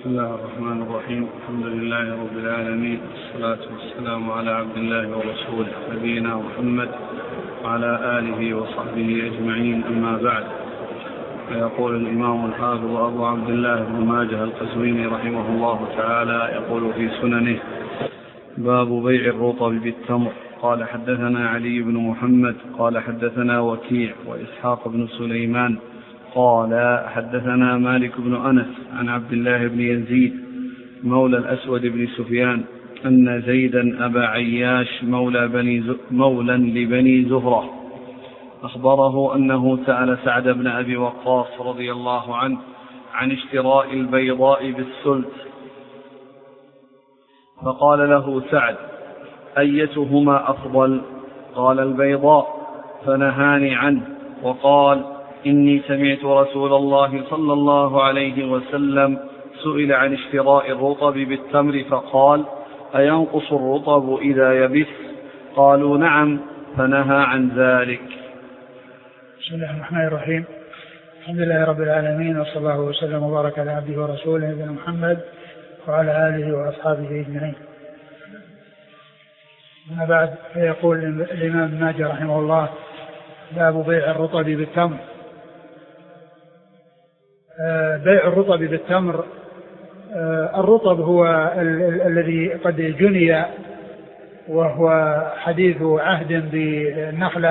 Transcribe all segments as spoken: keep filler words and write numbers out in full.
بسم الله الرحمن الرحيم. الحمد لله رب العالمين، والصلاة والسلام على عبد الله ورسوله نبينا محمد وعلى آله وصحبه أجمعين، أما بعد. فيقول الإمام الحافظ أبو عبد الله بن ماجه القزويني رحمه الله تعالى يقول في سننه: باب بيع الرطب بالتمر. قال حدثنا علي بن محمد قال حدثنا وكيع وإسحاق بن سليمان قال حدثنا مالك بن أنس عن عبد الله بن يزيد مولى الأسود بن سفيان أن زيدا أبا عياش مولى, بني ز... مولى لبني زهرة أخبره أنه سأل سعد بن أبي وقاص رضي الله عنه عن اشتراء البيضاء بالسلت، فقال له سعد: أيتهما أفضل؟ قال: البيضاء، فنهاني عنه وقال: إني سمعت رسول الله صلى الله عليه وسلم سئل عن اشتراء الرطب بالتمر فقال: أينقص الرطب إذا يبس؟ قالوا: نعم، فنهى عن ذلك. بسم الله الرحمن الرحيم. الحمد لله رب العالمين، وصلى الله وسلم وبارك على عبده ورسوله نبينا محمد وعلى آله وأصحابه أجمعين. أما بعد، فيقول الإمام ابن ماجه رحمه الله: باب بيع الرطب بالتمر. بيع الرطب بالتمر، الرطب هو الذي قد جني وهو حديث عهد بالنخلة،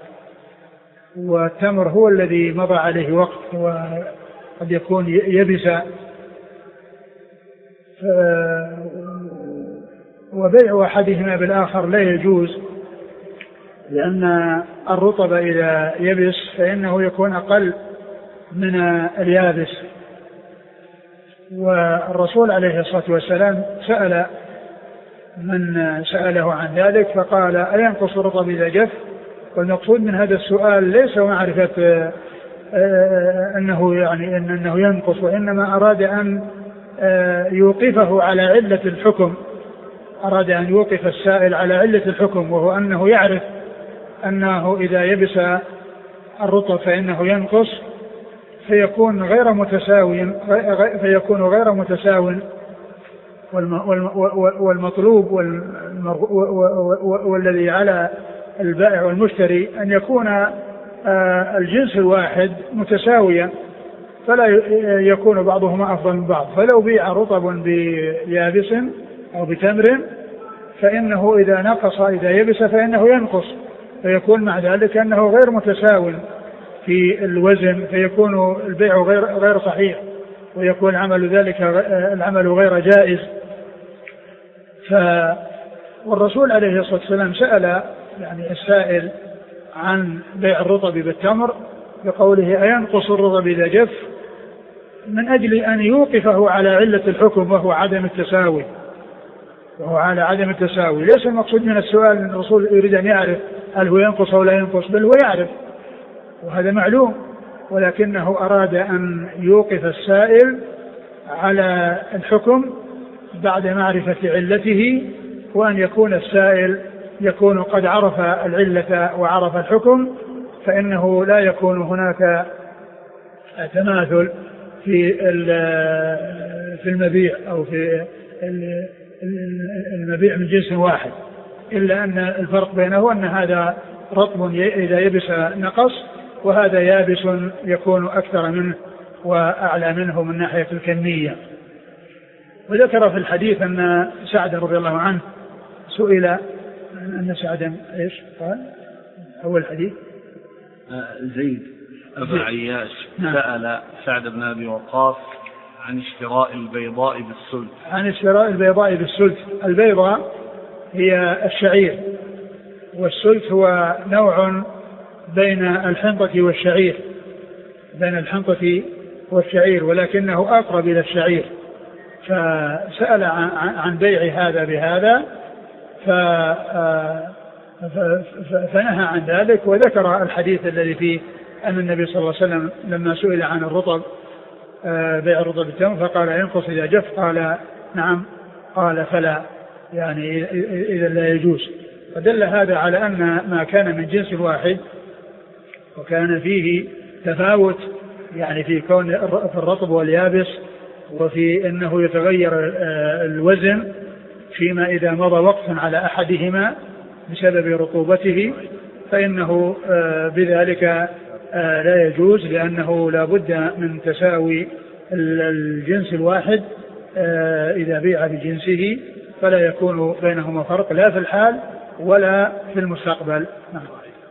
والتمر هو الذي مضى عليه وقت وقد يكون يبس، وبيع أحدهما بالآخر لا يجوز، لأن الرطب إذا يبس فإنه يكون أقل من اليابس. والرسول عليه الصلاة والسلام سأل من سأله عن ذلك فقال: أينقص الرطب إذا جف؟ والمقصود من هذا السؤال ليس معرفة أنه يعني أنه ينقص، وإنما أراد أن يوقفه على علة الحكم، أراد أن يوقف السائل على علة الحكم، وهو أنه يعرف أنه إذا يبس الرطب فإنه ينقص، فيكون غير متساوي فيكون غير متساوي والمطلوب والذي على البائع والمشتري أن يكون الجنس الواحد متساويا، فلا يكون بعضهما أفضل من بعض. فلو بيع رطب بيابس أو بتمر فإنه إذا نقص إذا يبس فإنه ينقص، فيكون مع ذلك أنه غير متساو في الوزن، فيكون البيع غير غير صحيح، ويكون عمل ذلك العمل غير جائز. ف والرسول عليه الصلاة والسلام سأل يعني السائل عن بيع الرطب بالتمر بقوله: أينقص الرطب إذا جف؟ من أجل أن يوقفه على علة الحكم وهو عدم التساوي وهو على عدم التساوي. ليس المقصود من السؤال أن الرسول يريد أن يعرف هل هو ينقص أو لا ينقص، بل هو يعرف وهذا معلوم، ولكنه أراد أن يوقف السائل على الحكم بعد معرفة علته، وأن يكون السائل يكون قد عرف العلة وعرف الحكم، فإنه لا يكون هناك تماثل في في المبيع أو في المبيع من جنس واحد، إلا أن الفرق بينه أن هذا رطب إذا يبس نقص، وهذا يابس يكون أكثر منه وأعلى منه من ناحية الكمية. وذكر في الحديث أن سعد رضي الله عنه سئل أن سعدا إيش قال؟ أول حديث زيد أبا عياش سأل سعد بن أبي وقاص عن اشتراء البيضاء بالسلت. عن اشتراء البيضاء بالسلت. البيضاء هي الشعير، والسلت هو نوع بين الحنطة والشعير بين الحنطة والشعير ولكنه أقرب إلى الشعير، فسأل عن بيع هذا بهذا فنهى عن ذلك، وذكر الحديث الذي فيه أن النبي صلى الله عليه وسلم لما سئل عن الرطب بيع الرطب بالتمر فقال: ينقص إذا جف؟ قال: نعم. قال: فلا، يعني إذا لا يجوز. فدل هذا على أن ما كان من جنس واحد وكان فيه تفاوت يعني في كون في الرطب واليابس وفي أنه يتغير الوزن فيما إذا مضى وقت على أحدهما بسبب رطوبته، فإنه بذلك لا يجوز، لأنه لا بد من تساوي الجنس الواحد إذا بيع بجنسه، فلا يكون بينهما فرق لا في الحال ولا في المستقبل. نعم.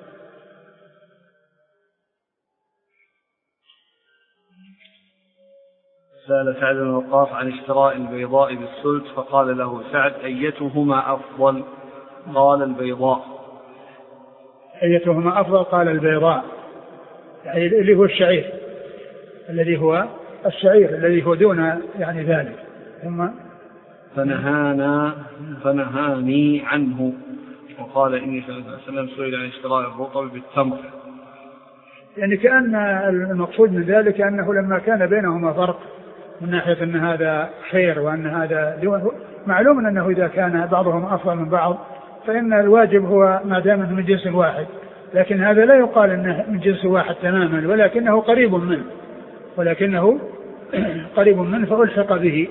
سأل سعد بن وقاص عن اشتراء البيضاء بالسلت، فقال له سعد: أيتهما أفضل؟ قال: البيضاء. أيتهما أفضل؟ قال: البيضاء، يعني اللي هو الشعير، الذي هو الشعير الذي هو دون يعني ذلك. ثم فنهانا فنهاني عنه، وقال: إني صلى الله عليه وسلم سئل عن اشتراء الرطب بالتمر. يعني كأن المقصود من ذلك أنه لما كان بينهما فرق من ناحية أن هذا خير وأن هذا معلوم، أنه إذا كان بعضهم أفضل من بعض فإن الواجب هو ما دام من جنس واحد، لكن هذا لا يقال أنه من جنس واحد تماما، ولكنه قريب منه ولكنه قريب منه فألحق به.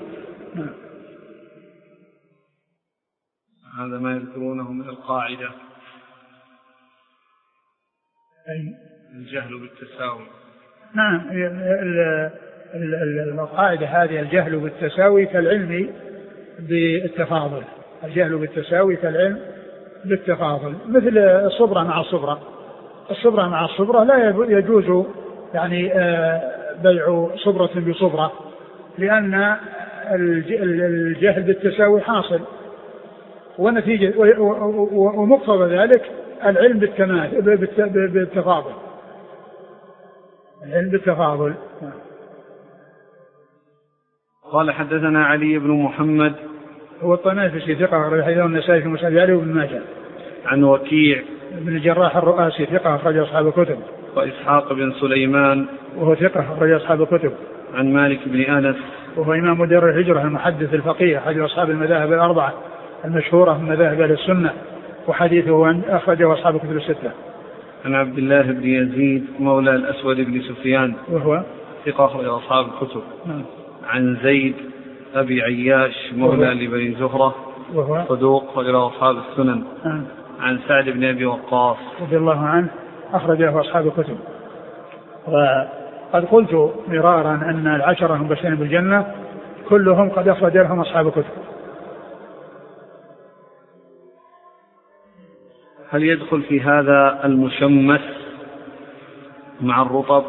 هذا ما يذكرونه من القاعدة، أي الجهل بالتساوي. نعم، القاعدة هذه الجهل بالتساوي كالعلم بالتفاضل، الجهل بالتساوي كالعلم بالتفاضل، مثل الصبرة مع الصبرة، الصبرة مع الصبرة لا يجوز يعني بيع صبرة بصبرة، لأن الجهل بالتساوي حاصل، ونتيجة ومقتضى ذلك العلم بالتفاضل، العلم بالتفاضل. قال: حدثنا علي بن محمد هو الطنافسي ثقة أخرج حديثه النسائي في مسند علي وابن ماجه. عن وكيع بن الجراح الرؤاسي ثقة أخرج أصحاب الكتب. وإسحاق بن سليمان وهو ثقة أخرج أصحاب الكتب. عن مالك بن أنس وهو إمام دار الهجرة المحدث الفقيه أحد أصحاب المذاهب الأربعة المشهورة من مذاهب أهل السنة، وحديثه أخرجه أصحاب الكتب الستة. عن عبد الله بن يزيد مولى الأسود بن سفيان وهو ثقة أخرج أصحاب الكتب. عن زيد أبي عياش مولى لبني زهرة وهو صدوق أخرج أصحاب السنن. آه. عن سعد بن أبي وقاص رضي الله عنه أخرجه أصحاب الكتب. وقد قلت مرارا أن العشرة المبشرين بالجنة كلهم قد أخرج لهم أصحاب الكتب. هل يدخل في هذا المشمس مع الرطب؟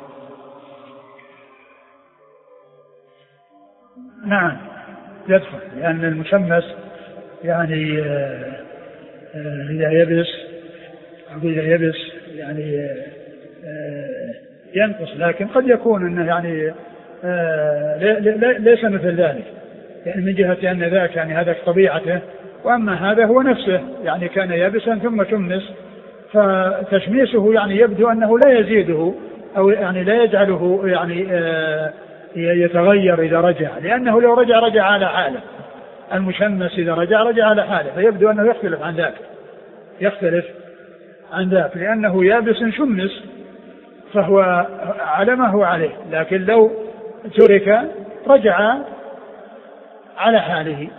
نعم يدخل، لأن المشمس يعني إذا يبس أو إذا يبس يعني ينقص، لكن قد يكون أنه يعني ليس مثل ذلك، يعني من جهة أن ذاك يعني هذا طبيعته، وأما هذا هو نفسه يعني كان يابسا ثم شمس، فتشميسه يعني يبدو أنه لا يزيده أو يعني لا يجعله يعني يتغير إذا رجع، لأنه لو رجع رجع على حاله، المشمس إذا رجع رجع على حاله، فيبدو أنه يختلف عن ذاك يختلف عن ذاك لأنه يابس شمس فهو على ما هو عليه، لكن لو ترك رجع على حاله.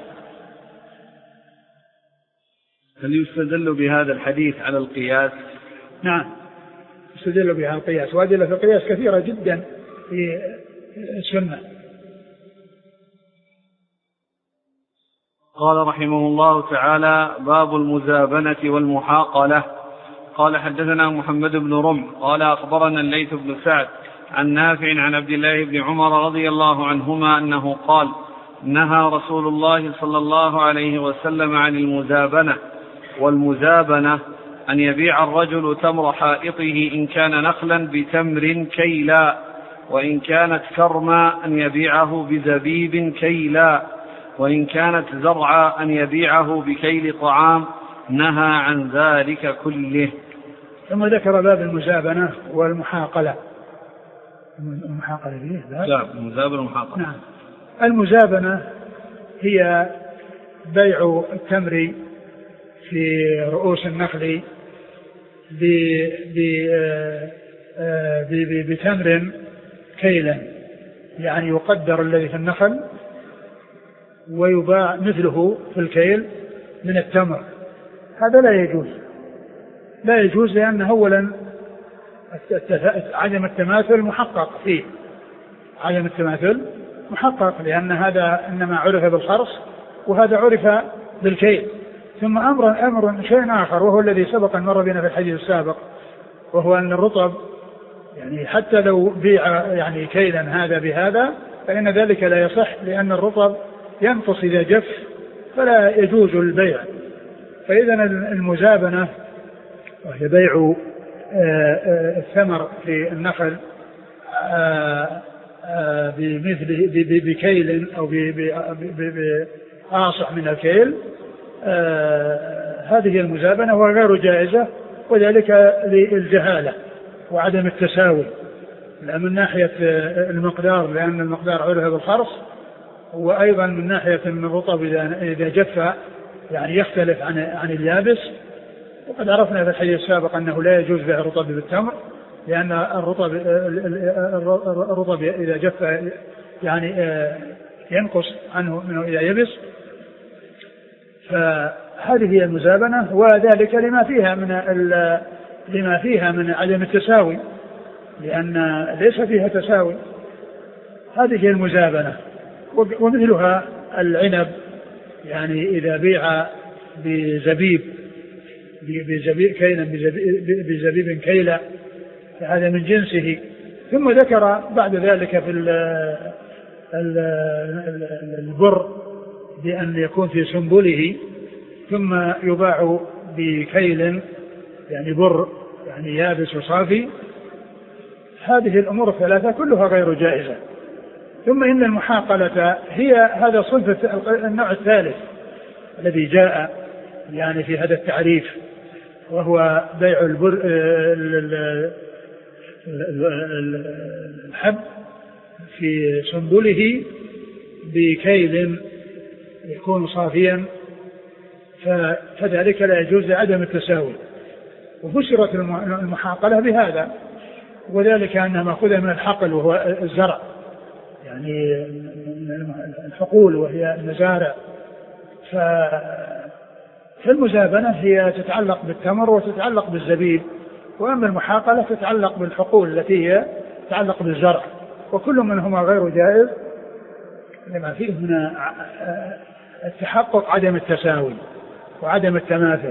هل يستدل بهذا الحديث على القياس؟ نعم يستدل بهذا القياس، وأدلة في القياس كثيرة جدا في السنة. قال رحمه الله تعالى: باب المزابنة والمحاقلة. قال: حدثنا محمد بن رمح قال: أخبرنا الليث بن سعد عن نافع عن عبد الله بن عمر رضي الله عنهما أنه قال: نهى رسول الله صلى الله عليه وسلم عن المزابنة. والمزابنة أن يبيع الرجل تمر حائطه إن كان نخلا بتمر كيلا، وإن كانت كرما أن يبيعه بزبيب كيلا، وإن كانت زرعا أن يبيعه بكيل طعام. نهى عن ذلك كله. ثم ذكر باب المزابنة والمحاقلة. المحاقلة فيه لا المزابنة والمحاقلة. نعم. المزابنة هي بيع التمر في رؤوس النخل بتمر كيلا، يعني يقدر الذي في النخل ويباع مثله في الكيل من التمر، هذا لا يجوز. لا يجوز لأن أولا عدم التماثل محقق فيه، عدم التماثل محقق، لأن هذا إنما عرف بالخرص وهذا عرف بالكيل. ثم أمر أمر شيء آخر وهو الذي سبق أن مر بنا في الحديث السابق، وهو أن الرطب يعني حتى لو بيع يعني كيلا هذا بهذا فإن ذلك لا يصح، لأن الرطب ينقص إذا جف فلا يجوز البيع. فإذا المزابنة وهي بيع الثمر في النخل بمثل بكيل أو بآصح من الكيل، هذه المزابنة وغير جائزة، وذلك للجهالة وعدم التساوي، لا من ناحية المقدار لأن المقدار عرف بالخرص، وأيضا من ناحية أن الرطب إذا جف يعني يختلف عن عن اليابس. وقد عرفنا في الحديث السابق أنه لا يجوز بيع الرطب بالتمر، لأن الرطب الرطب إذا جف يعني ينقص عنه منه إذا يبس. فهذه هي المزابنة، وذلك لما فيها من لما فيها من عدم التساوي، لأن ليس فيها تساوي. هذه هي المزابنة. ومثلها العنب، يعني إذا بيع بزبيب بزبيب كيلا بزبيب كيلا فهذا من جنسه. ثم ذكر بعد ذلك في البر بأن يكون في سنبله ثم يباع بكيل يعني بر يعني يابس وصافي. هذه الأمور الثلاثة كلها غير جائزة. ثم إن المحاقلة هي هذا صنف النوع الثالث الذي جاء يعني في هذا التعريف، وهو بيع البر الحب في سنبله بكيل يكون صافيا، فذلك لا يجوز لعدم التساوي. وفسرت المحاقلة بهذا، وذلك أنها مأخوذة من الحقل وهو الزرع، يعني الحقول وهي المزارع. فالمزابنة هي تتعلق بالتمر وتتعلق بالزبيب، وأما المحاقلة تتعلق بالحقول التي هي تتعلق بالزرع، وكل منهما غير جائز لما فيه من التحقق عدم التساوي وعدم التماثل.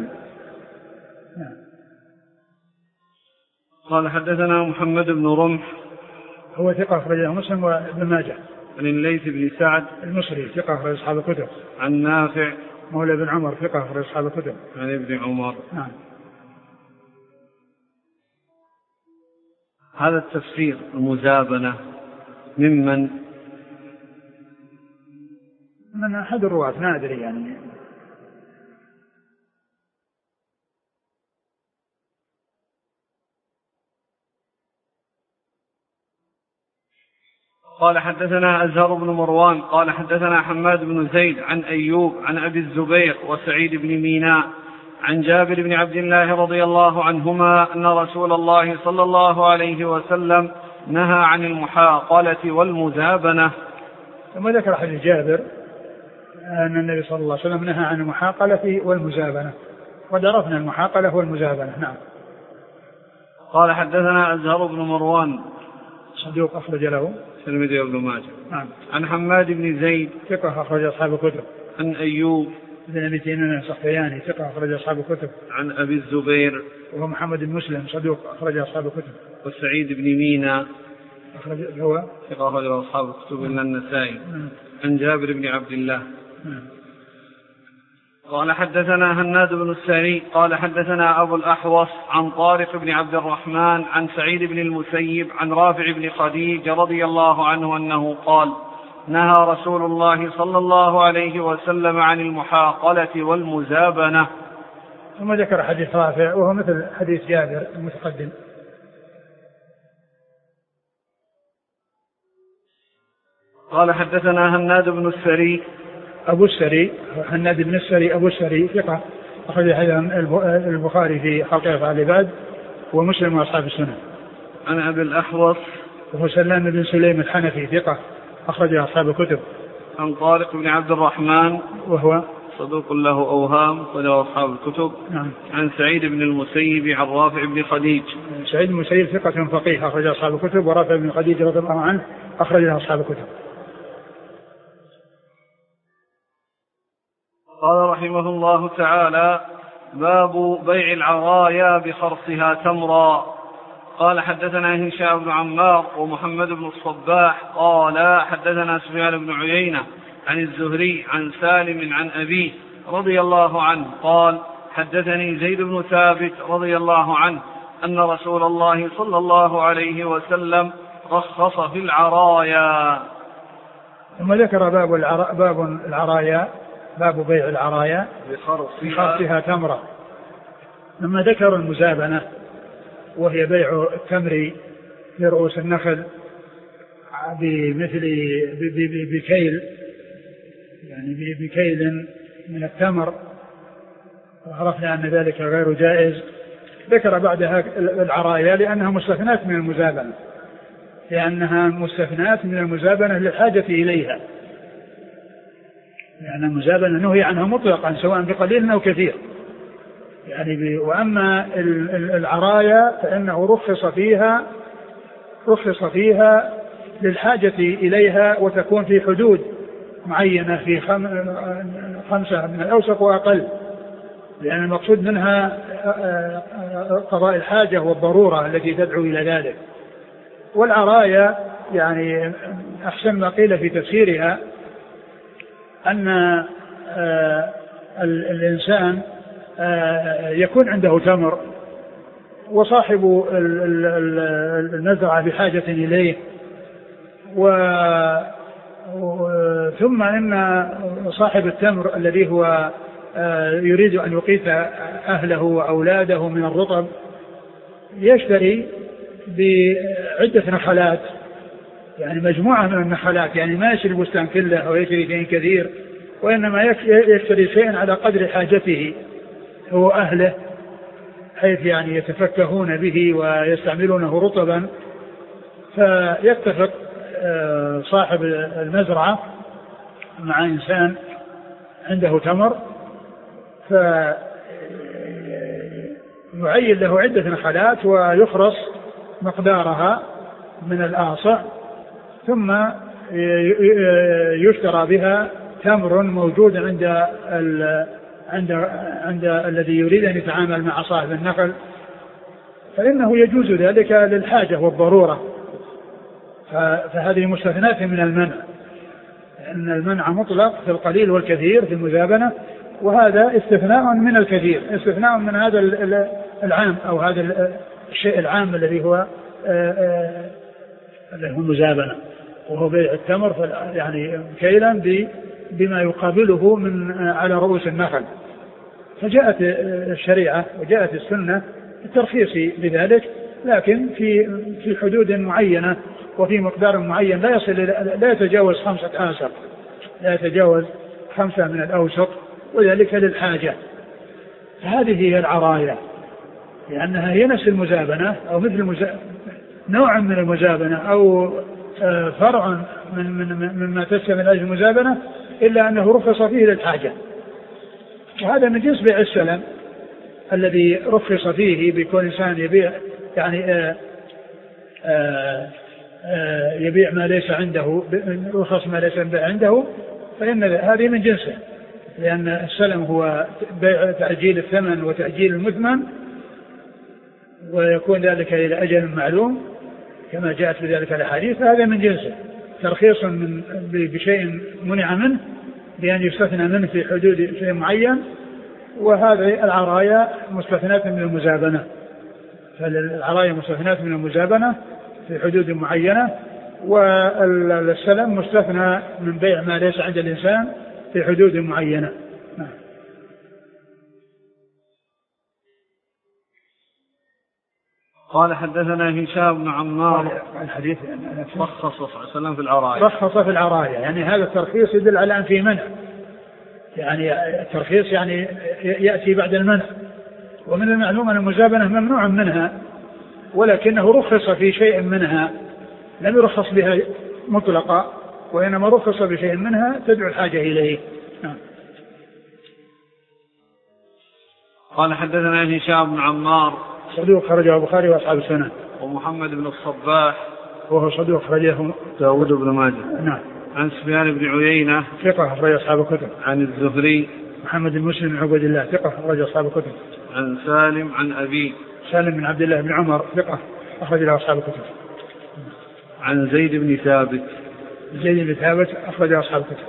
قال حدثنا محمد بن رمح هو ثقة أخرجه مسلم وابن ماجه. عن الليث بن سعد المصري ثقة أخرج أصحاب الكتب. عن نافع مولى بن عمر ثقة أخرج أصحاب الكتب. عن ابن عمر. نعم. هذا التفسير المزابنة ممن من أحد الرواة ما أدري يعني. قال حدثنا أزهر بن مروان قال حدثنا حماد بن زيد عن أيوب عن أبي الزبير وسعيد بن ميناء عن جابر بن عبد الله رضي الله عنهما أن رسول الله صلى الله عليه وسلم نهى عن المحاقلة والمزابنة. ثم ذكر حديث جابر أن النبي صلى الله عليه وسلم نهى عن المحاقلة والمزابنة، ودرفنا المحاقلة والمزابنة. نعم. قال حدثنا أزهر بن مروان صدوق أخرج له الترمذي وابن ماجه. نعم. عن حماد بن زيد ثقة أخرج أصحاب الكتب. عن أيوب بن أبي تيمية السختياني ثقة أخرج أصحاب الكتب. عن أبي الزبير وهو محمد بن مسلم صدوق أخرج أصحاب الكتب. وسعيد بن ميناء أخرج هو ثقة أخرج أصحاب الكتب إلا النسائي. عن جابر بن عبد الله. نعم. قال حدثنا هناد بن السري قال حدثنا أبو الأحوص عن طارق بن عبد الرحمن عن سعيد بن المسيب عن رافع بن خديج رضي الله عنه أنه قال نهى رسول الله صلى الله عليه وسلم عن المحاقلة والمزابنة. ثم ذكر حديث رافع وهو مثل حديث جابر المتقدم. قال حدثنا هناد بن السري أبو السري هناد بن السري أبو السري ثقة أخرج البخاري في خلق أفعال العباد ومسلم وأصحاب السنة. عن أبي الأحوص وهو سلام بن سليم الحنفي ثقة أخرجها أصحاب الكتب. عن طارق بن عبد الرحمن وهو صدوق له أوهام أخرجه أصحاب الكتب. نعم. عن سعيد بن المسيب عن رافع بن خديج. سعيد بن المسيب ثقة فقيه أخرج أصحاب الكتب، ورافع بن خديج رضي الله عنه أخرجها أصحاب الكتب. قال رحمه الله تعالى: باب بيع العرايا بخرصها تمرا. قال حدثنا هشام بن عمار ومحمد بن الصباح قال حدثنا سفيان بن عيينة عن الزهري عن سالم عن أبيه رضي الله عنه قال حدثني زيد بن ثابت رضي الله عنه أن رسول الله صلى الله عليه وسلم رخص في العرايا. ثم ذكر باب العرايا باب العرايا باب بيع العرايا بخرصها تمرة. لما ذكر المزابنة وهي بيع التمر لرؤوس النخل بمثل بكيل يعني بكيل من التمر، وعرفنا أن ذلك غير جائز. ذكر بعدها العرايا لأنها مستثنات من المزابنة لأنها مستثنات من المزابنة للحاجة إليها، لأن المزابنة نهي عنها مطلقا سواء بقليل أو كثير يعني. وأما العرايا فإنه رخص فيها رخص فيها للحاجة إليها، وتكون في حدود معينة في خمسة من الأوسق وأقل، لأن المقصود منها قضاء الحاجة والضرورة التي تدعو إلى ذلك. والعرايا يعني أحسن ما قيل في تفسيرها أن الإنسان يكون عنده تمر وصاحب المزرعة بحاجة إليه، ثم إن صاحب التمر الذي هو يريد أن يقيت أهله وأولاده من الرطب يشتري بعدة نخلات، يعني مجموعة من النخلات، يعني ما يشتري البستان كله أو يشتري شيء كثير، وإنما يشتري شيئا على قدر حاجته هو أهله، حيث يعني يتفكهون به ويستعملونه رطبا. فيتفق صاحب المزرعة مع إنسان عنده تمر فيعين له عدة نخلات ويخرص مقدارها من الآصع، ثم يشترى بها تمر موجود عند عند عند الذي يريد أن يتعامل مع صاحب النخل، فإنه يجوز ذلك للحاجة والضرورة. فهذه مستثنات من المنع، لأن المنع مطلق في القليل والكثير في المزابنة، وهذا استثناء من الكثير، استثناء من هذا العام أو هذا الشيء العام الذي هو الذي هو المزابنة، وهو بيع التمر يعني كيلا بما يقابله من على رؤوس النخل. فجاءت الشريعة وجاءت السنة الترخيص بذلك، لكن في في حدود معينة وفي مقدار معين لا يصل لا يتجاوز خمسة آسق، لا يتجاوز خمسة من الأوسق، وذلك للحاجة. فهذه هي العرايا، لأنها هي نفس المزابنة أو مثل المزابنة، نوع من المزابنة أو فرع من من مما تشمل أجل المزابنة، إلا أنه رخص فيه للحاجة. وهذا من جنس بيع السلم الذي رخص فيه بكون إنسان يبيع يعني آآ آآ آآ يبيع ما ليس عنده، رخص ما ليس عنده، فإن هذه من جنسه، لأن السلم هو بيع تأجيل الثمن وتأجيل المثمن، ويكون ذلك إلى أجل معلوم كما جاءت بذلك الأحاديث. فهذا من جنسه ترخيص من بشيء منع منه بأن يستثنى منه في حدود شيء معين، وهذه العرايا مستثنات من المزابنة. فالعرايا مستثنات من المزابنة في حدود معينة، والسلم مستثنى من بيع ما ليس عند الإنسان في حدود معينة. نعم. قال حدثنا هشام بن عمار الحديث رخص صلى الله عليه وسلم في العرايا، رخص في العرايا، يعني هذا الترخيص يدل على أن في منع، يعني الترخيص يعني يأتي بعد المنع. ومن المعلوم أن المزابنة ممنوع منها، ولكنه رخص في شيء منها، لم يرخص بها مطلقا، وإنما رخص بشيء منها تدعو الحاجة إليه. نعم. قال حدثنا هشام بن عمار صدوق خرجه البخاري وأصحاب السنن. ومحمد بن الصباح وهو صدوق خرجه داود بن ماجه. نعم. عن سفيان بن عيينة ثقة أخرج أصحاب الكتب. عن الزهري محمد بن مسلم بن عبد الله ثقة أخرج أصحاب الكتب. عن سالم عن أبي سالم بن عبد الله بن عمر ثقة أخرج له أصحاب الكتب. عن زيد بن ثابت زيد بن ثابت أخرج أصحاب الكتب.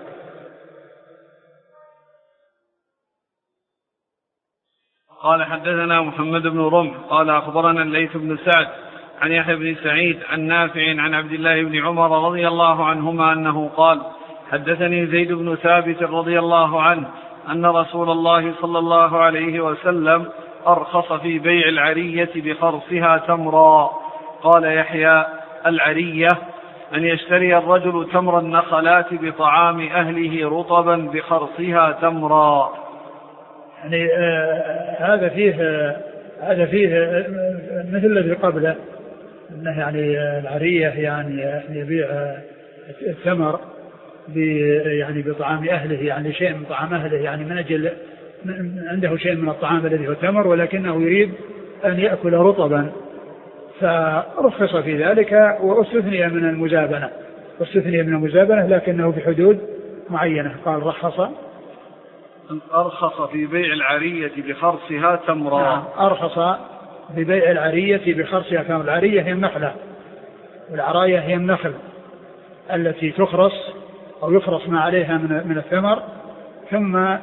قال حدثنا محمد بن رمح قال أخبرنا الليث بن سعد عن يحيى بن سعيد عن نافع عن عبد الله بن عمر رضي الله عنهما أنه قال حدثني زيد بن ثابت رضي الله عنه أن رسول الله صلى الله عليه وسلم أرخص في بيع العرية بخرصها تمرا. قال يحيى العرية أن يشتري الرجل تمر النخلات بطعام أهله رطبا بخرصها تمرا. يعني آه هذا فيه آه هذا فيه آه مثل الذي قبله أنه يعني آه العرية يعني آه يبيع آه التمر يعني بطعام أهله يعني شيء من طعام أهله يعني من أجل عنده شيء من الطعام الذي هو التمر ولكنه يريد أن يأكل رطبا فرخص في ذلك واستثني من المزابنة واستثني من المزابنة لكنه في حدود معينة. قال رخص أرخص في بيع العرية بخرصها تمرا. نعم. أرخص ببيع العرية بخرصها تمرا. العرية هي النخلة والعراية هي النخل التي تخرص أو يخرص ما عليها من الثمر ثم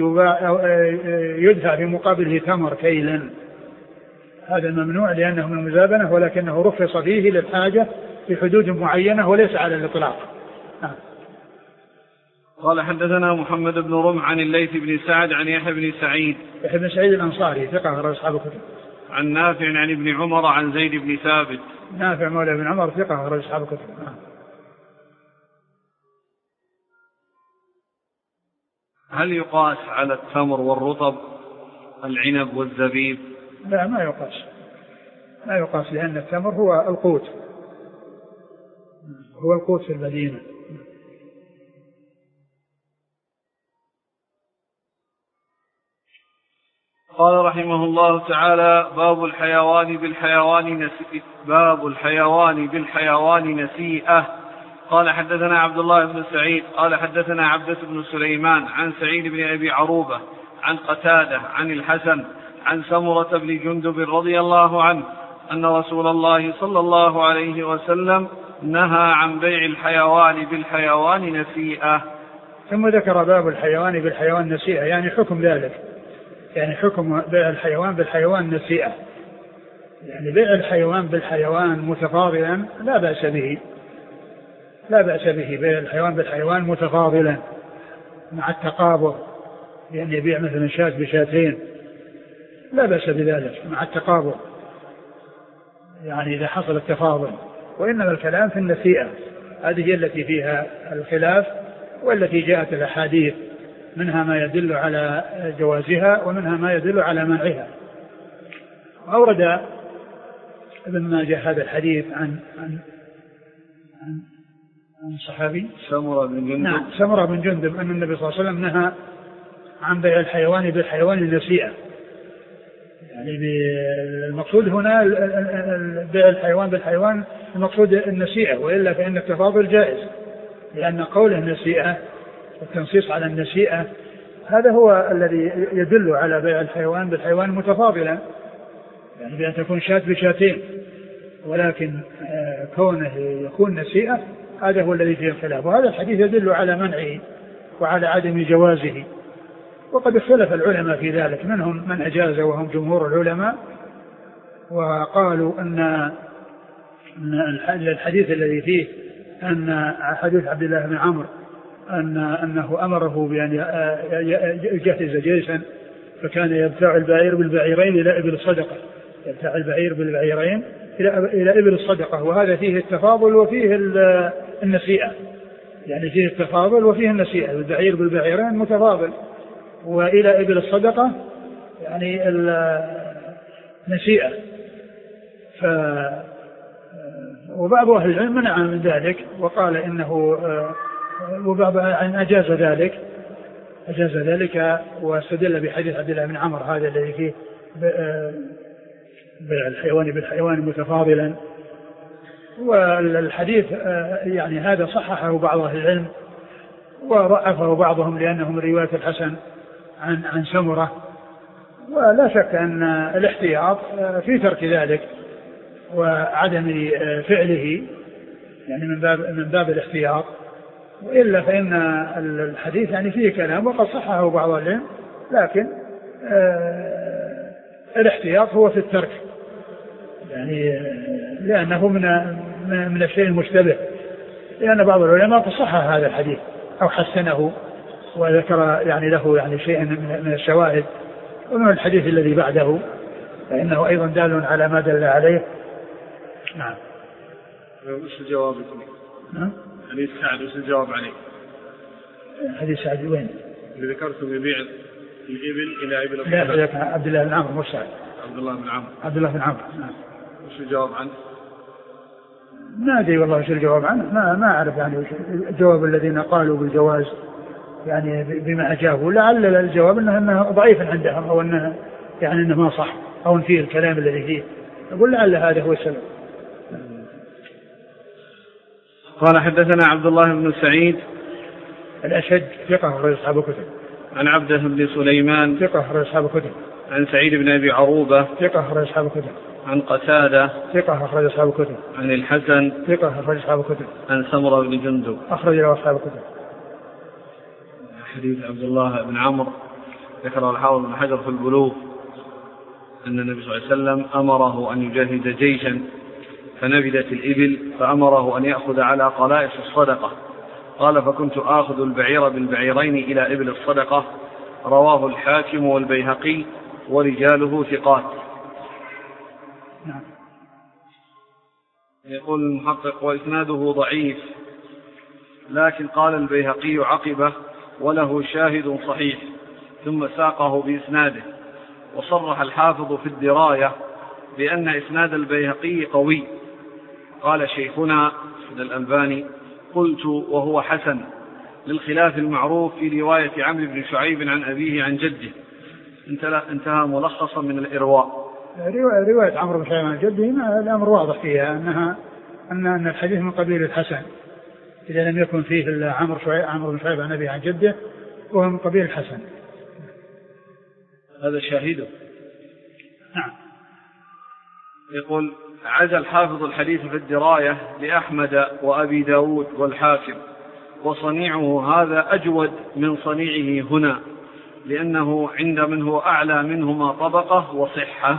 يدفع في مقابله ثمر كيلا. هذا ممنوع لأنه من المزابنة ولكنه رخص فيه للحاجة في حدود معينة وليس على الإطلاق. آه. قال حدثنا محمد بن رمح عن الليث بن سعد عن يحيى بن سعيد يحيى بن سعيد الأنصاري ثقة أخرج أصحاب الكتب. عن نافع عن ابن عمر عن زيد بن ثابت. نافع مولى ابن عمر ثقة أخرج أصحاب الكتب. آه. هل يقاس على التمر والرطب العنب والزبيب؟ لا ما يقاس ما يقاس لأن التمر هو القوت هو القوت في المدينة. قال رحمه الله تعالى باب الحيوان بالحيوان نسيئة باب الحيوان بالحيوان نسيئة. قال حدثنا عبد الله بن سعيد قال حدثنا عبدة بن سليمان عن سعيد بن أبي عروبة عن قتادة عن الحسن عن سمرة بن جندب رضي الله عنه أن رسول الله صلى الله عليه وسلم نهى عن بيع الحيوان بالحيوان نسيئة. ثم ذكر باب الحيوان بالحيوان نسيئة يعني حكم ذلك يعني حكم بيع الحيوان بالحيوان نسيئة يعني بيع الحيوان بالحيوان متفاضلا لا بأس به لا بأس به بيع الحيوان بالحيوان متفاضلا مع التقابض لأن يبيع مثلا شاة بشاتين لا بأس بذلك مع التقابض يعني إذا حصل التفاضل. وإنما الكلام في النسيئة هذه هي التي فيها الخلاف والتي جاءت الأحاديث منها ما يدل على جوازها ومنها ما يدل على منعها. أورد ابن ماجه هذا الحديث عن عن عن, عن صحابي سمرة بن جندب. نعم سمرة بن جندب أن النبي صلى الله عليه وسلم نهى عن بيع الحيوان بالحيوان النسيئة يعني المقصود هنا بيع الحيوان بالحيوان المقصود النسيئة وإلا فإن التفاضل جائز لأن قوله النسيئة والتنصيص على النسيئة هذا هو الذي يدل على بيع الحيوان بالحيوان متفاضلا يعني بأن تكون شاة بشاتين ولكن كونه يكون نسيئة هذا هو الذي فيه الخلاف. وهذا الحديث يدل على منعه وعلى عدم جوازه وقد اختلف العلماء في ذلك منهم من أجاز وهم جمهور العلماء وقالوا أن الحديث الذي فيه أن حديث عبد الله بن عمرو أن أنه أمره بأن يجهز جيشا فكان يبتاع البعير بالبعيرين إلى إبل الصدقة يبتاع البعير بالبعيرين إلى إبل الصدقة وهذا فيه التفاضل وفيه النسيئة يعني فيه التفاضل وفيه النسيئة البعير بالبعيرين متفاضل وإلى إبل الصدقة يعني النسيئة. وبعض أهل العلم منع من ذلك وقال إنه وبعض أن أجاز ذلك أجاز ذلك واستدل بحديث عبد الله بن عمرو هذا الذي فيه بيع الحيوان بالحيوان متفاضلا. والحديث يعني هذا صححه بعض أهل العلم وضعفه بعضهم لأنه من رواية الحسن عن عن سمرة. ولا شك أن الاحتياط في ترك ذلك وعدم فعله يعني من باب من باب الاحتياط، وإلا فإن الحديث يعني فيه كلام وقد صححه بعض العلم، لكن آه الاحتياط هو في الترك يعني لأنه من من الشيء المشتبه، لأن بعض العلماء صحح هذا الحديث أو حسنه وذكر يعني له يعني شيء من الشواهد، ومن الحديث الذي بعده فإنه أيضا دال على ما دل عليه. نعم. وش الجواب؟ نعم. حديث سعد وش الجواب عليه؟ حديث سعد وين؟ اللي ذكرته يبيع الإبل إلى إبل. لا ذاك عبد الله بن عمرو مش سعد. عبد الله بن عمرو. عبد الله بن عمرو. نعم. وش الجواب عنه؟ ما أدري والله وش الجواب عنه، ما ما أعرف يعني وش الجواب الذين قالوا بالجواز يعني بما أجابوا، لعل الجواب أنه أنه ضعيف عندهم أو أنه يعني أنه ما صح أو فيه الكلام الذي فيه، أقول لعل هذا هو السبب. قال حدثنا عبد الله بن سعيد الأشج ثقة أخرج أصحاب الكتب. عن عبده بن سليمان ثقة أخرج أصحاب الكتب. عن سعيد بن أبي عروبة ثقة أخرج أصحاب الكتب. عن قتادة ثقة أخرج أصحاب الكتب. عن الحسن ثقة أخرج أصحاب الكتب. عن سمرة بن جندب أخرج له أصحاب الكتب. حديث عبد الله بن عمرو ذكر الحافظ بن حجر في البلوغ أن النبي صلى الله عليه وسلم أمره أن يجهز جيشا فنبذت الإبل فأمره أن يأخذ على قلائص الصدقة، قال فكنت آخذ البعير بالبعيرين إلى إبل الصدقة. رواه الحاكم والبيهقي ورجاله ثقات. نعم. يقول المحقق وإسناده ضعيف، لكن قال البيهقي عقبه وله شاهد صحيح، ثم ساقه بإسناده. وصرح الحافظ في الدراية بأن إسناد البيهقي قوي. قال شيخنا الألباني قلت وهو حسن للخلاف المعروف في رواية عمرو بن شعيب عن أبيه عن جده. انتهى ملخصا من الإرواء. رواية عمرو بن شعيب عن جده الأمر واضح فيها أنها أن الحديث من قبيل الحسن إذا لم يكن فيه إلا عمرو شعيب عمرو بن شعيب عن أبيه عن جده وهو من قبيل الحسن. هذا شاهده. نعم. يقول عزى الحافظ الحديث في الدراية لأحمد وأبي داود والحاكم، وصنيعه هذا أجود من صنيعه هنا لأنه عند من هو أعلى منهما طبقة وصحة.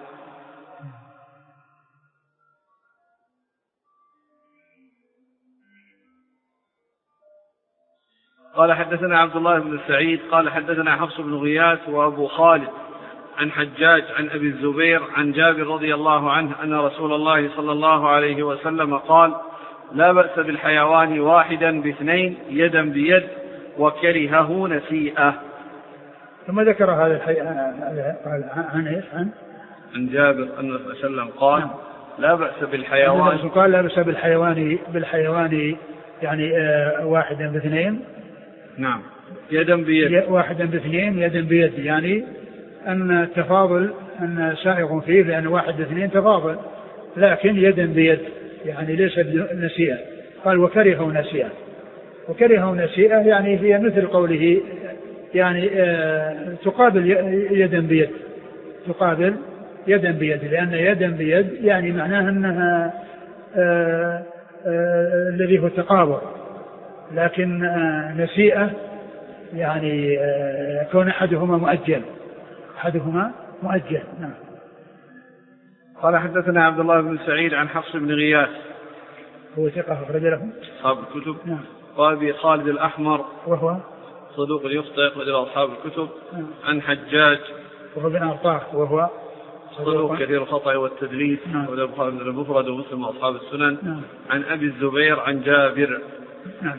قال حدثنا عبد الله بن سعيد قال حدثنا حفص بن غياث وأبو خالد عن حجاج عن أبي الزبير عن جابر رضي الله عنه أن رسول الله صلى الله عليه وسلم قال لا بأس بالحيوان واحدا باثنين يدا بيد وكرهه نسيئة. ثم ذكر هذا الحي... قال عن ايش عن عن جابر أن الرسول صلى الله عليه وسلم قال لا بأس بالحيوان قال لا بأس بالحيوان بالحيوان يعني آه واحدا باثنين. نعم يدا بيد واحدا باثنين يدا بيد، يعني أن التفاضل أن سائغ فيه لأن واحد باثنين تفاضل، لكن يدا بيد يعني ليس نسيئة. قال وكرهه نسيئة، وكرهه نسيئة يعني هي مثل قوله يعني آه تقابل يدا بيد، تقابل يدا بيد، لأن يدا بيد يعني معناها أنها آه آه الذي هو التقابل، لكن آه نسيئة يعني آه كون أحدهما مؤجل أحدهما مؤجل. نعم. قال حدثنا عبد الله بن سعيد عن حفص بن غياث هو ثقة أخرج له أصحاب الكتب. نعم. وأبي خالد الأحمر وهو صدوق يخطئ أخرج له أصحاب الكتب. نعم. عن حجاج وهو بن أرطاح وهو صدوق كثير الخطأ والتدليس. نعم. وله البخاري المفرد ومسلم وأصحاب السنن. نعم. عن أبي الزبير عن جابر. نعم.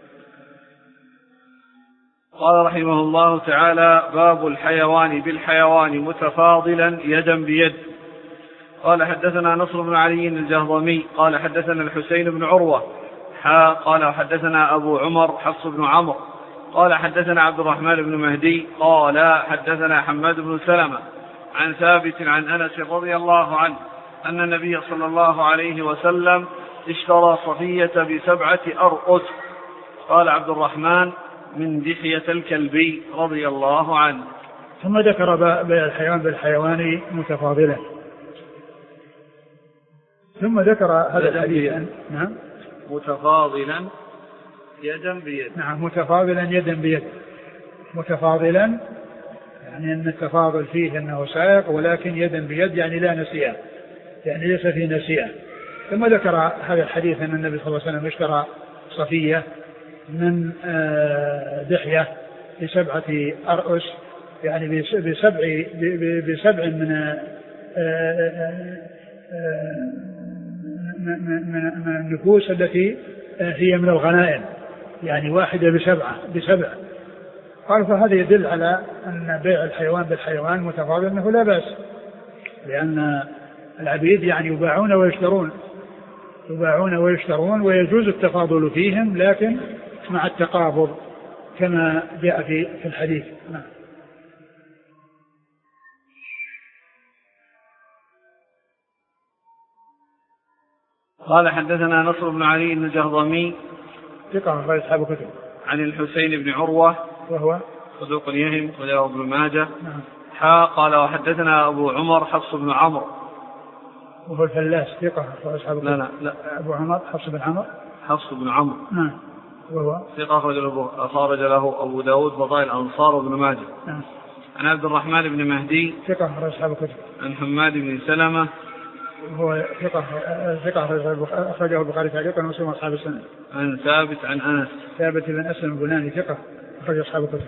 قال رحمه الله تعالى باب الحيوان بالحيوان متفاضلا يدا بيد. قال حدثنا نصر بن علي الجهضمي قال حدثنا الحسين بن عروة حا قال حدثنا أبو عمر حفص بن عمرو قال حدثنا عبد الرحمن بن مهدي قال حدثنا حماد بن سلمة عن ثابت عن أنس رضي الله عنه أن النبي صلى الله عليه وسلم اشترى صفية بسبعة أرقس. قال عبد الرحمن من دحية الكلبي رضي الله عنه. ثم ذكر بيع الحيوان بالحيوان متفاضلا. ثم ذكر هذا الحديث. نعم. متفاضلا يدا بيد. نعم متفاضلا يدا بيد. متفاضلا يعني أن التفاضل فيه أنه سائق ولكن يدا بيد يعني لا نسيئة يعني ليس فيه نسيئة. ثم ذكر هذا الحديث أن النبي صلى الله عليه وسلم اشترى صفية من دحية بسبعة أرأس يعني بسبع بسبع من من النفوس التي هي من الغنائم يعني واحدة بسبعة بسبع. قال فهذا يدل على أن بيع الحيوان بالحيوان متفاضل أنه لا بأس لأن العبيد يعني يباعون ويشترون يباعون ويشترون ويجوز التفاضل فيهم لكن مع التقابض كما جاء في في الحديث. نعم. قال حدثنا نصر بن علي الجهضمي ثقة من أصحاب الكتب عن الحسين بن عروة وهو صدوق يهم وله ابن ماجه. نعم. حا قال وحدثنا أبو عمر حفص بن عمرو وهو الفلاس ثقة من أصحاب الكتب. لا لا لا أبو عمر حفص بن عمرو حفص بن عمرو. نعم. وهو ثقة أخرج له أبو داود فضائل الأنصار وابن ماجه. نعم. عن عبد الرحمن بن مهدي ثقة من أصحاب الكتب. عن حماد بن سلمة هو ثقة ثقة أخرجه البخاري تعليقا ومسلم أصحاب السنة. عن ثابت عن أنس ثابت بن أسلم البناني ثقة أخرج أصحاب الكتب.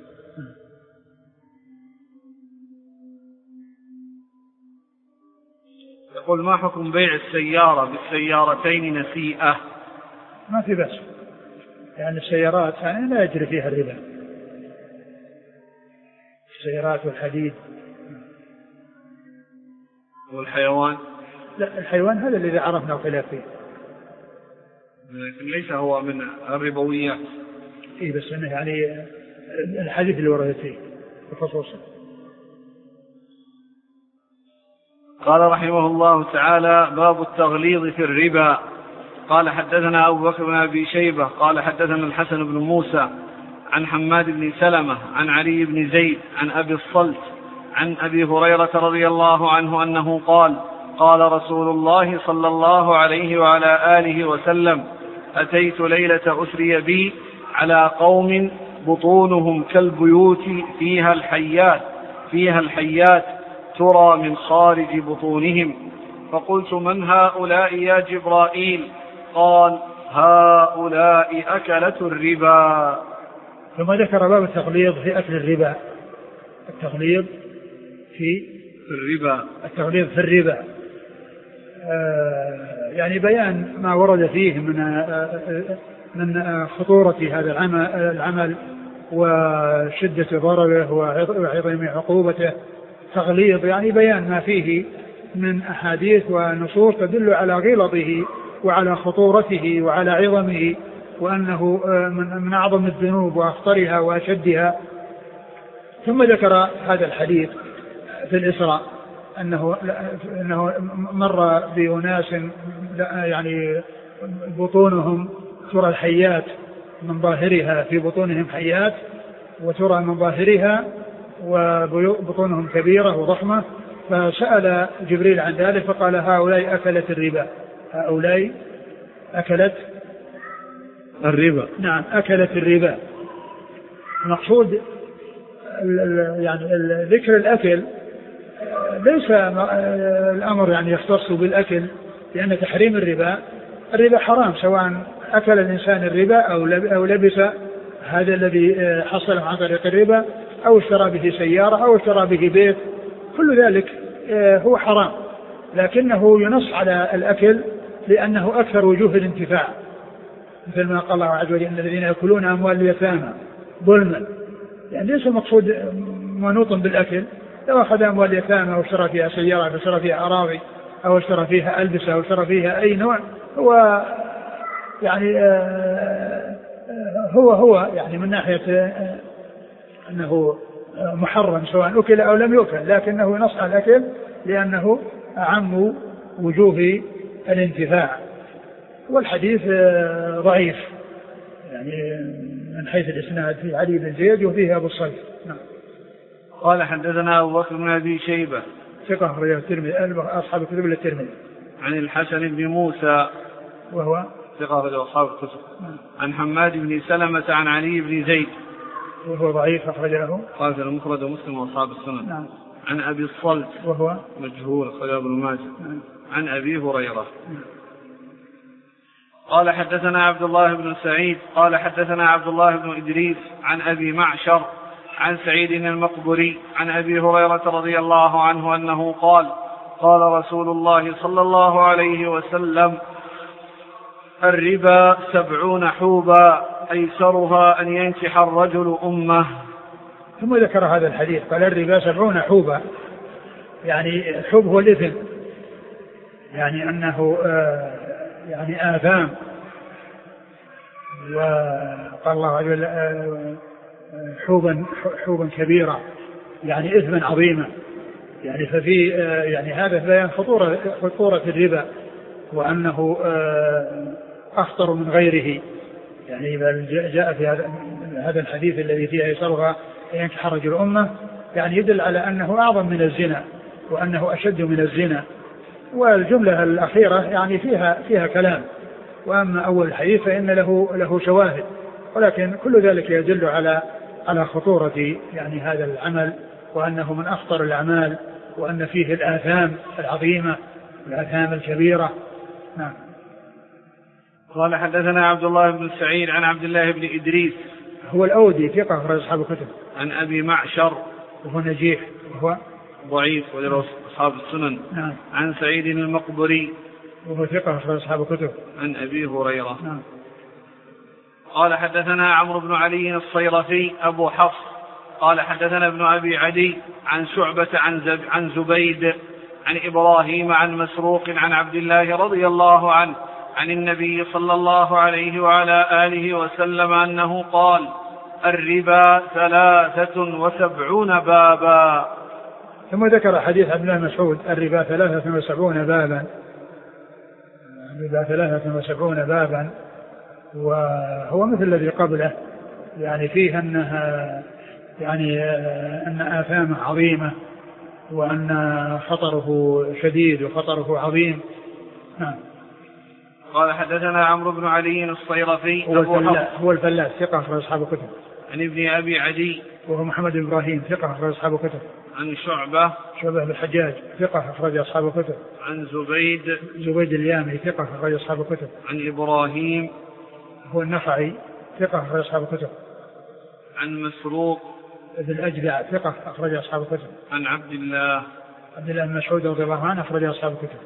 يقول ما حكم بيع السيارة بالسيارتين نسيئة؟ ما في بأس يعني السيارات يعني لا يجري فيها الربا السيارات والحديد. والحيوان؟ لا الحيوان هذا الذي عرفنا الخلاف فيه لكن ليس هو من الربويات. إيه بس إنه يعني الحديث اللي ورد فيه بخصوصه. قال رحمه الله تعالى باب التغليظ في الربا. قال حدثنا أبو بكر بن أبي شيبة قال حدثنا الحسن بن موسى عن حماد بن سلمة عن علي بن زيد عن أبي الصلت عن أبي هريرة رضي الله عنه أنه قال قال رسول الله صلى الله عليه وعلى آله وسلم أتيت ليلة أسري بي على قوم بطونهم كالبيوت فيها الحيات فيها الحيات ترى من خارج بطونهم فقلت من هؤلاء يا جبرائيل؟ قال هؤلاء أكلة الربا. ثم ذكر باب التغليظ في أكل الربا. التغليظ في الربا التغليظ في الربا آه يعني بيان ما ورد فيه من آه من خطورة هذا العمل, العمل وشدة ضرره وعظم عقوبته. تغليظ يعني بيان ما فيه من أحاديث ونصوص تدل على غلظه وعلى خطورته وعلى عظمه وأنه من أعظم الذنوب وأخطرها وأشدها. ثم ذكر هذا الحديث في الإسراء أنه, أنه مر بأناس يعني بطونهم ترى الحيات من ظاهرها في بطونهم حيات وترى من ظاهرها وبطونهم كبيرة وضخمة. فسأل جبريل عن ذلك فقال هؤلاء أكلت الربا. هؤلاء أكلت الربا. نعم أكلت الربا. المقصود يعني ذكر الأكل ليس الأمر يعني يختص بالأكل لأن تحريم الربا الربا حرام سواء أكل الإنسان الربا أو لبس هذا الذي حصل عن طريق الربا أو اشترى به سيارة أو اشترى به بيت كل ذلك هو حرام لكنه ينص على الأكل لأنه أكثر وجوه الانتفاع مثل ما قال الله عز وجل إن الذين يأكلون أموال اليتامى ظلما يعني ليس المقصود منوط بالأكل. لو أخذ أموال اليتامى واشترى فيها سيارة واشترى فيها أراضي أو اشترى فيها ألبسة أو اشترى فيها أي نوع، هو يعني هو هو يعني من ناحية أنه محرم سواء أكل أو لم يؤكل، لكنه نص على الأكل لأنه أعم وجوه الانتفاع. والحديث ضعيف يعني من حيث الإسناد، في علي بن زيد وفيه أبو الصيف. نعم. قال حدثنا أبو بكر بن أبي شيبة ثقة أخرجه الترمذي أصحاب الكتب الترمذي. عن الحسن بن موسى وهو ثقة أخرجه أصحاب الكتب. عن حماد بن سلمة عن علي بن زيد وهو ضعيف أخرج له قال في المفرد ومسلم وأصحاب السنن. نعم. عن أبي الصلت وهو مجهول أخرجه ابن ماجه. نعم. عن أبي هريرة. نعم. قال حدثنا عبد الله بن سعيد قال حدثنا عبد الله بن إدريس عن أبي معشر عن سعيد المقبري عن أبي هريرة رضي الله عنه أنه قال قال رسول الله صلى الله عليه وسلم الربا سبعون حوبا أيسرها أن ينكح الرجل أمه. ثم ذكر هذا الحديث قال الربا سبعون حوبا، يعني الحوب هو الإثم، يعني أنه آه يعني آثام. وقال الله عز وجل آه حوبا حوبا كبيرة يعني إثما عظيما، يعني ففي آه يعني هذا بيان خطورة خطورة الربا وأنه آه أخطر من غيره. يعني جاء في هذا الحديث الذي فيه يسرها ينكح رجل أمه، يعني يدل على أنه أعظم من الزنا وأنه أشد من الزنا. والجملة الأخيرة يعني فيها فيها كلام، وأما أول الحديث فإن له له شواهد، ولكن كل ذلك يدل على على خطورة يعني هذا العمل، وأنه من أخطر الأعمال، وأن فيه الآثام العظيمة الآثام الكبيرة. نعم. قال حدثنا عبد الله بن سعيد عن عبد الله بن إدريس هو الأودي ثقة أخرج أصحاب الكتب. عن أبي معشر وهو نجيح وهو ضعيف ولروي أصحاب السنن. نعم. عن سعيد المقبري وهو ثقة أخرج أصحاب الكتب. عن أبي هريرة. نعم. قال حدثنا عمرو بن علي الصيرفي أبو حفص قال حدثنا ابن أبي عدي عن شعبة عن, زب عن زبيد عن إبراهيم عن مسروق عن عبد الله رضي الله عنه عن النبي صلى الله عليه وعلى آله وسلم أنه قال الربا ثلاثة وسبعون بابا. ثم ذكر حديث عبد الله مسعود الربا ثلاثة وسبعون بابا، الربا ثلاثة وسبعون بابا، وهو مثل الذي قبله، يعني فيه أنها يعني أن آثامه عظيمة وأن خطره شديد وخطره عظيم. نعم. قال حدثنا عمرو بن علي الصيرفي هو الفلاس, هو الفلاس ثقة أخرج أصحاب الكتب. عن ابن أبي عدي وهو محمد بن إبراهيم ثقة أخرج أصحاب الكتب. عن شعبة شعبة بن الحجاج ثقة أخرج أصحاب الكتب. عن زبيد زبيد اليامي ثقة أخرج أصحاب الكتب. عن إبراهيم هو النخعي ثقة أخرج أصحاب الكتب. عن مسروق ابن الأجدع ثقة أخرج أصحاب الكتب. عن عبد الله عبد الله بن مسعود رضي الله عنه أخرج أصحاب الكتب.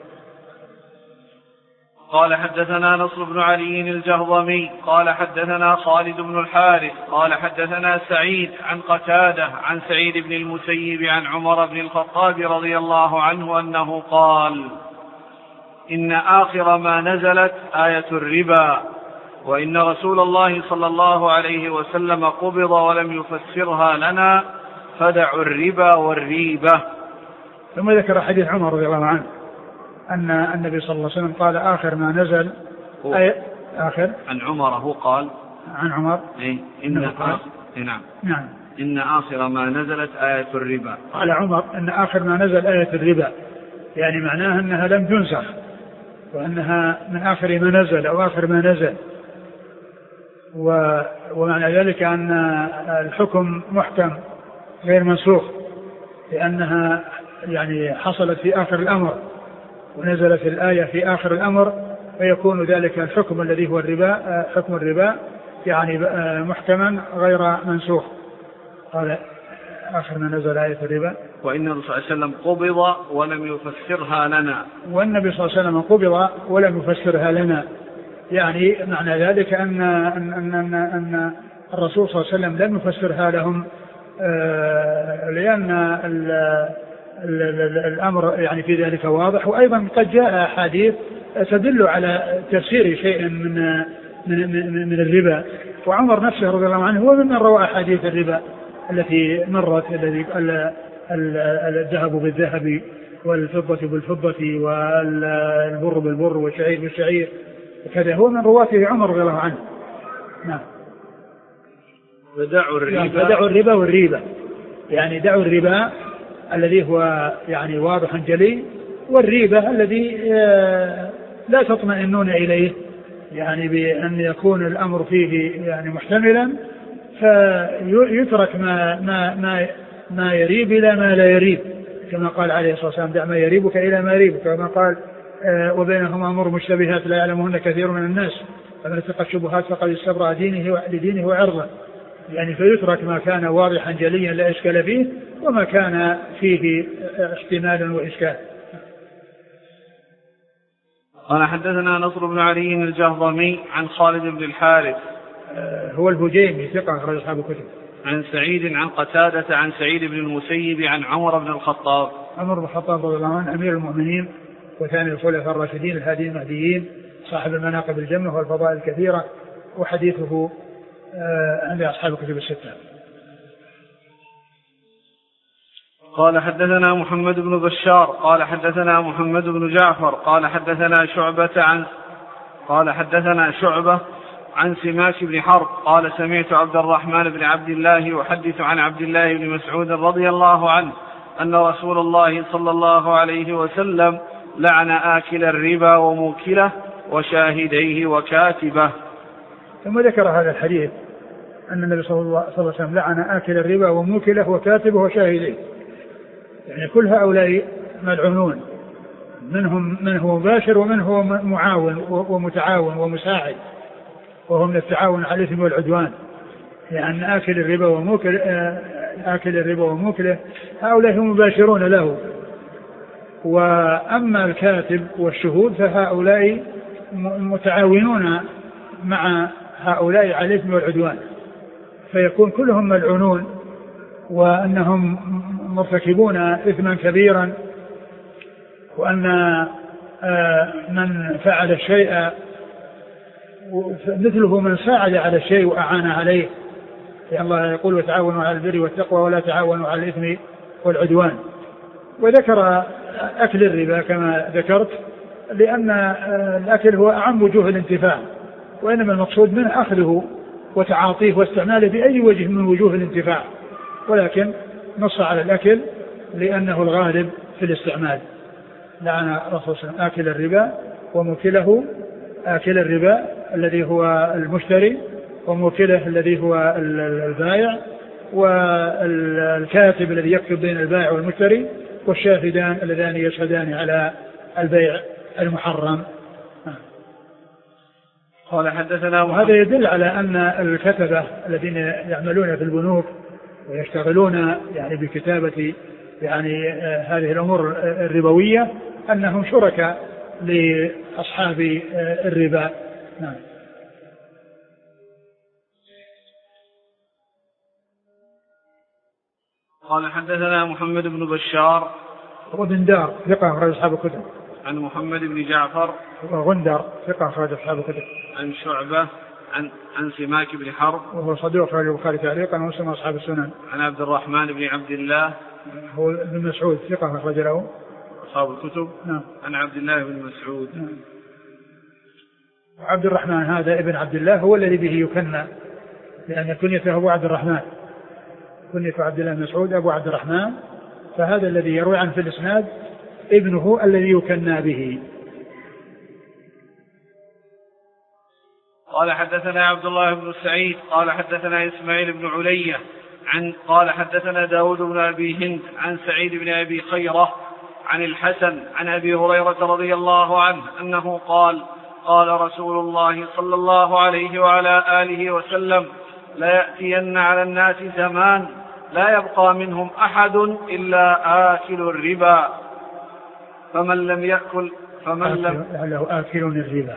قال حدثنا نصر بن علي الجهضمي قال حدثنا خالد بن الحارث قال حدثنا سعيد عن قتادة عن سعيد بن المسيب عن عمر بن الخطاب رضي الله عنه أنه قال إن آخر ما نزلت آية الربا وإن رسول الله صلى الله عليه وسلم قبض ولم يفسرها لنا فدعوا الربا والريبة. ثم ذكر حديث عمر رضي الله عنه أن النبي صلى الله عليه وسلم قال آخر ما نزل أي آخر عن عمر هو قال عن عمر إيه إن آخر نعم نعم إن آخر ما نزلت آية الربا. قال عمر إن آخر ما نزل آية الربا، يعني معناها أنها لم تنسخ وأنها من آخر ما نزل أو آخر ما نزل، ومعنى ذلك أن الحكم محكم غير منسوخ، لأنها يعني حصلت في آخر الأمر ونزلت الآية في آخر الأمر، فيكون ذلك الحكم الذي هو الربا حكم الربا يعني محكما غير منسوخ. قال آخر ما نزل آية الربا وإن الرسول صلى الله عليه وسلم قبض ولم يفسرها لنا، والنبي صلى الله عليه وسلم قبض ولم يفسرها لنا، يعني معنى ذلك أن, أن, أن, أن, أن الرسول صلى الله عليه وسلم لم يفسرها لهم، آه لأن الأمر يعني في ذلك واضح. وأيضا قد جاء أحاديث تدل على تفسير شيء من من من, من الربا، وعمر نفسه رضي الله عنه هو ممن روى أحاديث الربا التي مرت، الذي الذهب بالذهب والفضة بالفضة والبر بالبر والشعير بالشعير وكذا، هو من رواته عمر رضي الله عنه. نعم. فدعوا الربا فدعوا الربا والريبة، يعني دعوا الربا الذي هو يعني واضح جلي، والريبة الذي لا تطمئنون إليه، يعني بأن يكون الأمر فيه يعني محتملا، فيترك ما ما ما ما يريب إلى ما لا يريب، كما قال عليه الصلاة والسلام دع ما يريبك إلى ما يريبك، كما قال وبينهما أمور مشتبهات لا يعلمهن كثير من الناس فمن اتقى الشبهات فقد استبرأ دينه لدينه وعرضه، يعني فيترك ما كان واضحا جليا لا إشكال فيه وما كان فيه احتمال وإشكال. قال حدثنا نصر بن علي الجهضمي عن خالد بن الحارث هو الهجيمي ثقة أخرج أصحاب الكتب. عن سعيد عن قتادة عن سعيد بن المسيب عن عمر بن الخطاب. عمر بن الخطاب رضي الله عنه أمير المؤمنين وثاني الخلفاء الراشدين الهاديين المهديين صاحب المناقب الجمة والفضائل الكثيرة، وحديثه عند أصحاب الكتب الستة. قال حدثنا محمد بن بشار قال حدثنا محمد بن جعفر قال حدثنا شعبة عن قال حدثنا شعبة عن سماك بن حرب قال سمعت عبد الرحمن بن عبد الله يحدث عن عبد الله بن مسعود رضي الله عنه أن رسول الله صلى الله عليه وسلم لعن آكل الربا وموكله وشاهديه وكاتبه. ثم ذكر هذا الحديث أن النبي صلى الله عليه وسلم لعن آكل الربا وموكله وكاتبه وشاهديه، يعني كل هؤلاء ملعونون، منهم من هو مباشر ومن هو معاون ومتعاون ومساعد، وهو من التعاون على الإثم والعدوان، يعني آكل الربا وموكل آكل الربا وموكله هؤلاء هم مباشرون له، وأما الكاتب والشهود فهؤلاء متعاونون مع هؤلاء على الإثم والعدوان، فيكون كلهم ملعونون وأنهم مرتكبون إثما كبيرا، وأن من فعل الشيء مثله من ساعد على الشيء وأعان عليه، لأن الله يقول وتعاونوا على البر والتقوى ولا تعاونوا على الإثم والعدوان. وذكر أكل الربا كما ذكرت لأن الأكل هو أعم وجوه الانتفاع، وإنما المقصود منه أخذه وتعاطيه واستعماله بأي وجه من وجوه الانتفاع، ولكن نص على الأكل لأنه الغالب في الاستعمال. لعن الرسول صلى الله عليه وسلم آكل الربا وموكله، آكل الربا الذي هو المشتري وموكله الذي هو البائع، والكاتب الذي يكتب بين البائع والمشتري، والشاهدان اللذان يشهدان على البيع المحرم. قال حدثنا وهذا يدل على أن الكتبة الذين يعملون في البنوك ويشتغلون يعني بكتابة يعني هذه الأمور الربوية أنهم شركاء لأصحاب الربا. نعم. قال حدثنا محمد بن بشار وغندار ثقة أخرج أصحاب الكتب. عن محمد بن جعفر وغندار ثقة أخرج أصحاب الكتب. عن شعبة عن عن سماك بن حرب وهو صدوق أخرج البخاري تعليقا ومسلم أصحاب السنن. عن عبد الرحمن بن عبد الله هو ابن مسعود ثقة أخرج له أصحاب الكتب. نعم. عن عبد الله بن مسعود. نعم. عبد الرحمن هذا ابن عبد الله هو الذي به يكنى، لأن كنيته أبو عبد الرحمن، كنية عبد الله بن مسعود أبو عبد الرحمن، فهذا الذي يروي عنه في الإسناد ابنه الذي يكنى به. قال حدثنا عبد الله بن سعيد قال حدثنا إسماعيل بن علية عن قال حدثنا داود بن أبي هند عن سعيد بن أبي خيرة عن الحسن عن أبي هريرة رضي الله عنه أنه قال قال رسول الله صلى الله عليه وعلى آله وسلم لا يأتين على الناس زمان لا يبقى منهم أحد إلا آكل الربا فمن لم يأكل فمن لم لعله آكل الربا.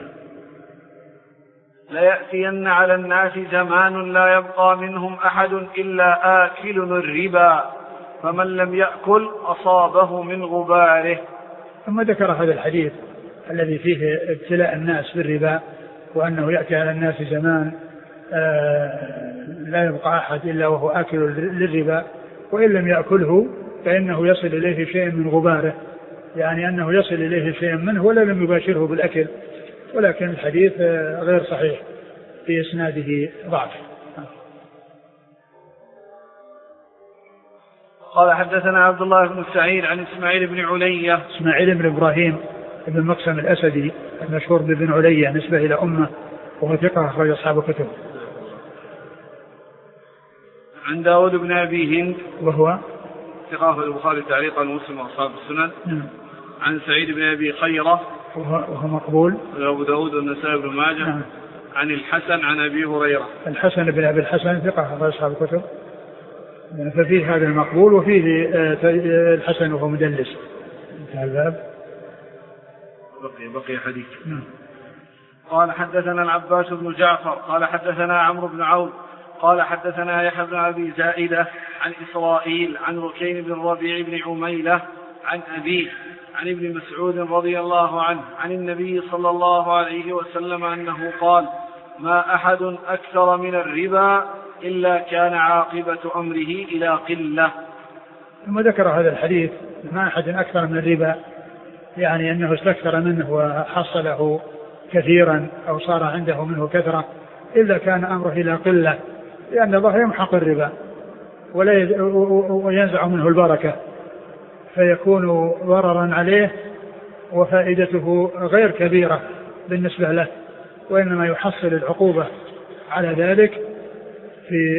لا يأتين على الناس زمان لا يبقى منهم أحد إلا آكل الربا فمن لم يأكل أصابه من غباره. ثم ذكر هذا الحديث الذي فيه ابتلاء الناس بالربا، وأنه يأتي على الناس زمان لا يبقى أحد إلا وهو آكل للربا، وإن لم يأكله فإنه يصل إليه شيء من غباره، يعني أنه يصل إليه شيء منه ولا لم يباشره بالأكل. ولكن الحديث غير صحيح، في إسناده ضعف. قال حدثنا عبد الله بن سعيد عن إسماعيل بن علية. إسماعيل بن إبراهيم بن مقسم الأسدي المشهور بن علية نسبة إلى أمه، وهو ثقة أخرج أصحاب الكتب. عن داود بن أبي هند وهو ثقة البخاري تعليقا ومسلم وأصحاب السنن. نعم. عن سعيد بن أبي خيرة وهو, وهو مقبول، أبو داود والنسائي بن ماجه. نعم. عن الحسن عن أبي هريرة. الحسن بن أبي الحسن ثقة أخرج أصحاب الكتب، ففيه هذا المقبول وفيه الحسن وهو مدلس. انتهى الباب. بقي بقي حديث. نعم. قال حدثنا العباس بن جعفر قال حدثنا عمرو بن عون قال حدثنا يحيى بن أبي زائدة عن إسرائيل عن ركين بن الربيع بن عميلة عن أبيه عن ابن مسعود رضي الله عنه عن النبي صلى الله عليه وسلم أنه قال: ما أحد أكثر من الربا إلا كان عاقبة أمره إلى قلة. ثم ذكر هذا الحديث: ما أحد أكثر من الربا، يعني أنه استكثر منه وحصله كثيرا أو صار عنده منه كثرة، إلا كان أمره إلى قلة، لأن الله يمحق الربا ولا وينزع منه البركة، فيكون ضررا عليه وفائدته غير كبيرة بالنسبة له، وإنما يحصل العقوبة على ذلك في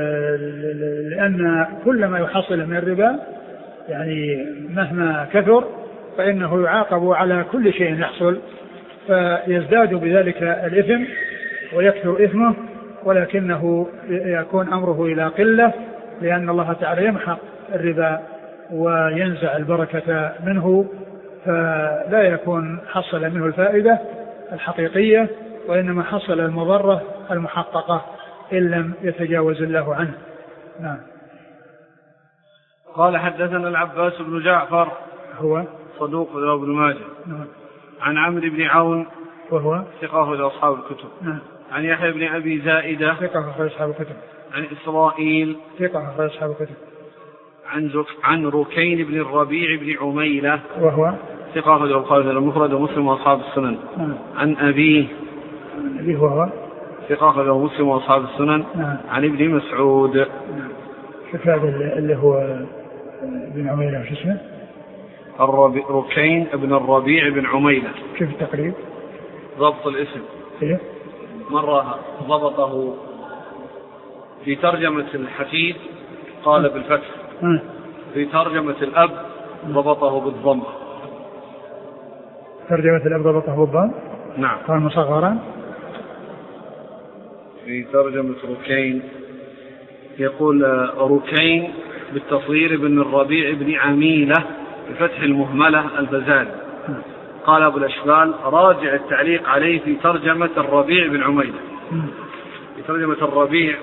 لأن كل ما يحصل من الربا يعني مهما كثر فإنه يعاقب على كل شيء يحصل، فيزداد بذلك الإثم ويكثر إثمه، ولكنه يكون أمره إلى قلة، لأن الله تعالى يمحق الربا وينزع البركة منه، فلا يكون حصل منه الفائدة الحقيقية، وإنما حصل المضرة المحققة إن لم يتجاوز الله عنه. نعم. قال حدثنا العباس بن جعفر هو صدوق له ابن ماجه. نعم. عن عمرو بن عون وهو ثقة لأصحاب الكتب. نعم. عن يحيى بن أبي زائدة ثقة أخرج أصحاب الكتب. عن إسرائيل ثقة أخرج أصحاب الكتب. عن زك... عن ركين بن الربيع بن عميلة وهو ثقة أخرج البخاري المفرد ومسلم وأصحاب السنن. نعم. عن أبيه أبيه وهو ثقة أخرج مسلم وأصحاب السنن. نعم. عن ابن مسعود. نعم. شوف هذا اللي هو بن عميلة شو اسمه؟ الربي... ركين بن الربيع بن عميلة. كيف التقريب؟ ضبط الاسم. إيه؟ مرة ضبطه في ترجمة الحفيد قال بالفتح، في ترجمة الأب ضبطه بالضم. ترجمة الأب ضبطه بالضم؟ نعم. قال مصغرا. في ترجمة ركين يقول ركين بالتصغير بن الربيع بن عميلة بفتح المهملة البزال. قال أبو الأشبال: راجع التعليق عليه في ترجمة الربيع بن عميلة. في ترجمة الربيع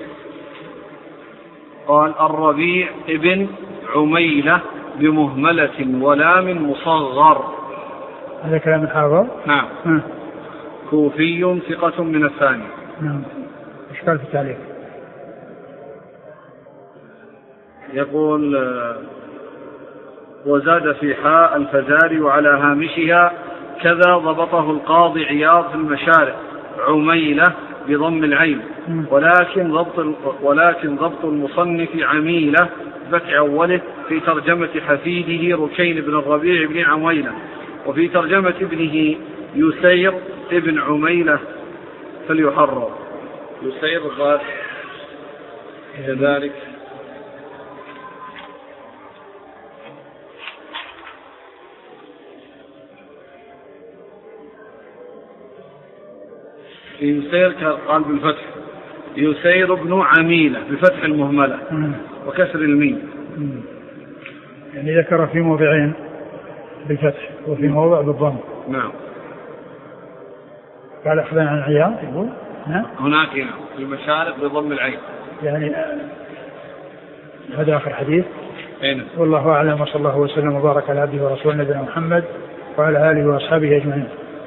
قال: الربيع ابن عميلة بمهملة ولام مصغر. هذا كلام الحافظ. نعم. م. كوفي ثقة من الثاني. نعم. ايش قال في التعليق؟ يقول: وزاد في حاء الفزاري وعلى هامشها كذا ضبطه القاضي عياض في المشارع عميلة بضم العين، ولكن ضبط ولكن ضبط المصنف عميلة بفتح أوله في ترجمة حفيده ركين بن الربيع بن عميلة، وفي ترجمة ابنه يسير ابن عميلة فليحرر. يسير قال كذلك. يسير قال بالفتح يسير ابن عميلة بفتح المهملة وكسر الميم. يعني ذكر في موضعين بالفتح وفي موضع بالضم. نعم. قال أخذنا عن عياض يقول نعم. هناك هنا في المشارق بضم العين. يعني هذا آخر حديث. أين؟ والله أعلم، وصلى الله وسلم وبارك على عبده ورسوله نبينا محمد وعلى آله وأصحابه أجمعين.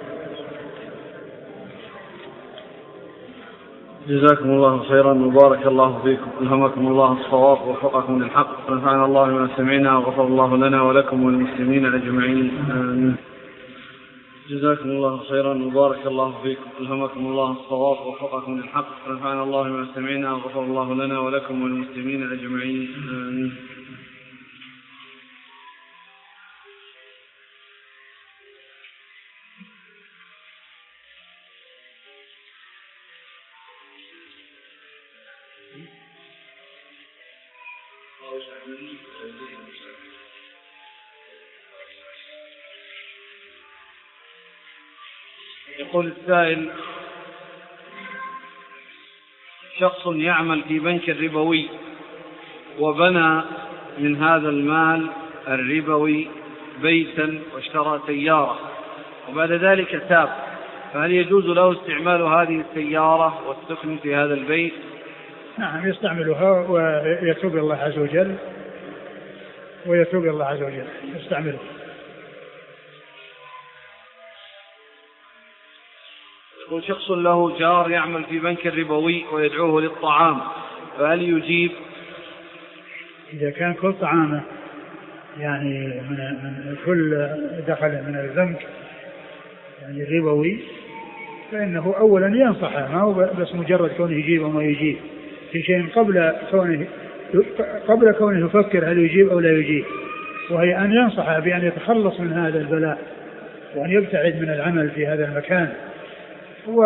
جزاكم الله خيرا وبارك الله فيكم، ألهمكم الله الصواب ووفقكم للحق، ونفعنا الله بما سمعنا وغفر الله لنا ولكم وللمسلمين أجمعين، آمين. جزاكم الله خيرا وبارك الله فيكم، ألهمكم الله الصواب ووفقكم للحق، ونفعنا الله بما سمعنا وغفر الله لنا ولكم وللمسلمين أجمعين، آمين. يقول السائل: شخص يعمل في بنك ربوي وبنى من هذا المال الربوي بيتا واشترى سيارة وبعد ذلك تاب، فهل يجوز له استعمال هذه السيارة والسكن في هذا البيت؟ نعم، يستعملها ويتوب الله عز وجل ويتوب الله عز وجل يستعمله. يقول: شخص له جار يعمل في بنك ربوي ويدعوه للطعام، فهل يجيب؟ إذا كان كل طعامه يعني من, من كل دخل من البنك يعني ربوي، فإنه أولا ينصحه، ما هو بس مجرد كونه يجيب أو ما يجيب، في شيء قبل كونه قبل كونه يفكر هل يجيب أو لا يجيب، وهي أن ينصحه بأن يتخلص من هذا البلاء وأن يبتعد من العمل في هذا المكان. و...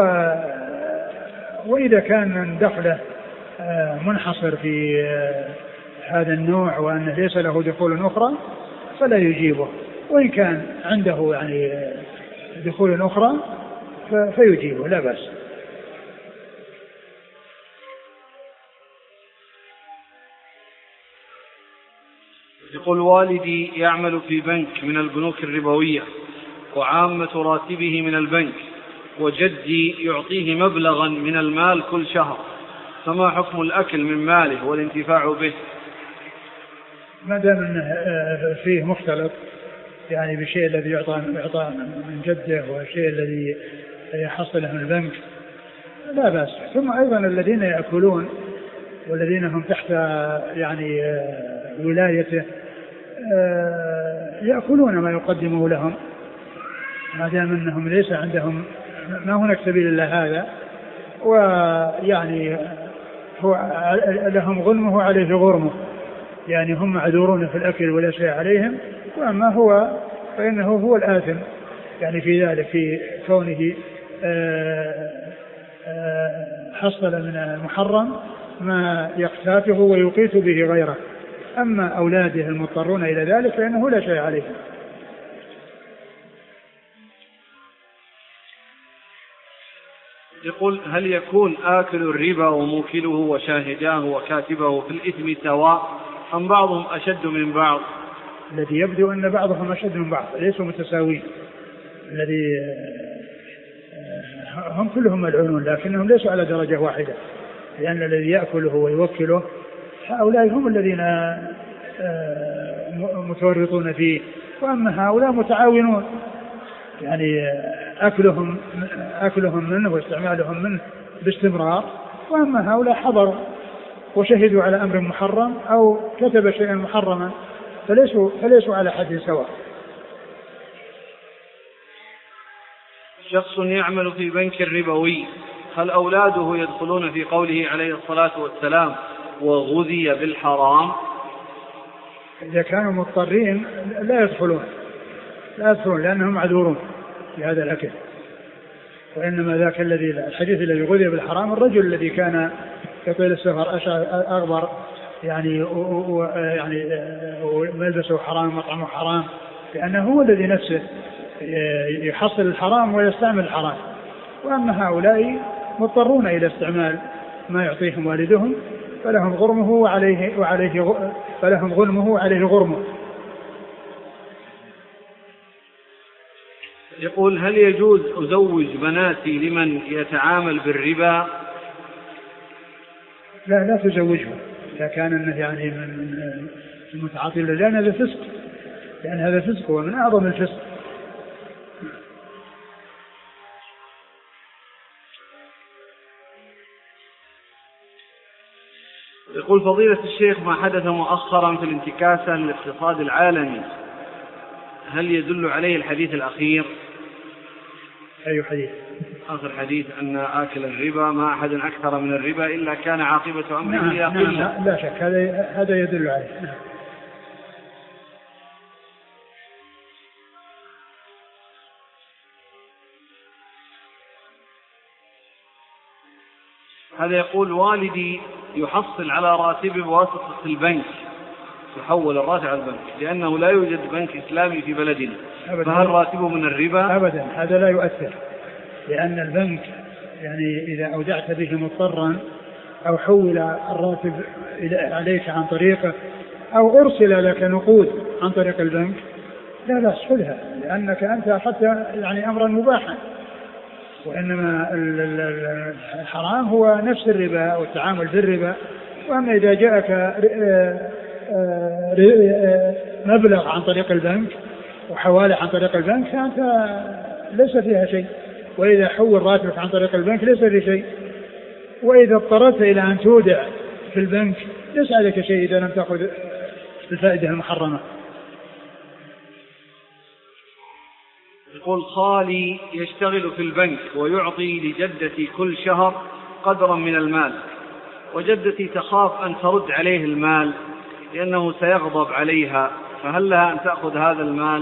وإذا كان من دخله منحصر في هذا النوع وأنه ليس له دخول أخرى فلا يجيبه، وإن كان عنده يعني دخول أخرى فيجيبه لا بأس. يقول: والدي يعمل في بنك من البنوك الربوية وعامة راتبه من البنك، وجدي يعطيه مبلغا من المال كل شهر، فما حكم الأكل من ماله والانتفاع به؟ ما دام أنه فيه مختلط يعني بالشيء الذي يعطى يعطى من جده والشيء الذي يحصله من البنك لا بأس. ثم أيضا الذين يأكلون والذين هم تحت يعني ولايته يأكلون ما يقدمه لهم، ما دام أنهم ليس عندهم ما هناك سبيل إلا هذا، ويعني هو لهم غنمه وعليه غرمه، يعني هم معذورون في الأكل ولا شيء عليهم، وأما هو فإنه هو الآثم يعني في ذلك، في كونه حصل من المحرم ما يقتاته ويقيت به غيره. أما أولاده المضطرون إلى ذلك فإنه لا شيء عليهم. يقول: هل يكون آكل الربا وموكله وشاهداه وكاتبه في الإثم سواء أم بعضهم أشد من بعض؟ الذي يبدو أن بعضهم أشد من بعض، ليسوا متساوين. الذي هم كلهم ملعونون لكنهم ليسوا على درجة واحدة، لأن الذي يأكله ويوكله هؤلاء هم الذين متورطون فيه، وأما هؤلاء متعاونون، يعني أكلهم أكلهم منه واستعمالهم منه باستمرار، وأما هؤلاء حضروا وشهدوا على أمر محرم أو كتب شيئا محرما فليسوا, فليسوا على حد سواء. شخص يعمل في بنك ربوي، هل أولاده يدخلون في قوله عليه الصلاة والسلام وغذي بالحرام؟ إذا كانوا مضطرين لا يدخلون لا يدخلون لأنهم معذورون في هذا الأكل، وإنما ذاك الذي الحديث الذي غذي بالحرام الرجل الذي كان يطيل السفر أغبر يعني يعني ملبسه حرام مطعمه حرام، لأنه هو الذي نفسه يحصل الحرام ويستعمل الحرام. وأما هؤلاء مضطرون إلى استعمال ما يعطيهم والدهم فلهم غرمه وعليه وعليه فلهم غنمه وعليه غرمه. يقول: هل يجوز أزوج بناتي لمن يتعامل بالربا؟ لا لا تزوجه إذا كان يعني من المتعاطي لأن هذا فسق، لأن هذا فسق ومن أعظم الفسق. يقول فضيلة الشيخ: ما حدث مؤخرا في الانتكاسة للاقتصاد العالمي هل يدل عليه الحديث الأخير؟ أي حديث؟ آخر حديث أن آكل الربا ما أحد أكثر من الربا إلا كان عاقبة أمره نعم إلى نعم قلة. لا شك هذا هذا يدل عليه. نعم. هذا يقول: والدي يحصل على راتبه بواسطة البنك، يحول الراتب على البنك لأنه لا يوجد بنك إسلامي في بلدنا، فهل راتبه من الربا؟ أبدا، هذا لا يؤثر، لأن البنك يعني إذا أودعت به مضطرا أو حول الراتب عليك عن طريقه أو أرسل لك نقود عن طريق البنك لا بأس خذها، لأنك أنت أخذت يعني أمرا مباحا. وإنما الحرام هو نفس الربا والتعامل في الربا. وأما إذا جاءك مبلغ عن طريق البنك وحوالة عن طريق البنك فأنت ليس فيها شيء، وإذا حول راتبك عن طريق البنك ليس في شيء، وإذا اضطررت إلى أن تودع في البنك ليس عليك شيء إذا لم تأخذ الفائدة المحرمة. يقول: خالي يشتغل في البنك ويعطي لجدتي كل شهر قدرا من المال، وجدتي تخاف أن ترد عليه المال لأنه سيغضب عليها، فهل لها أن تأخذ هذا المال؟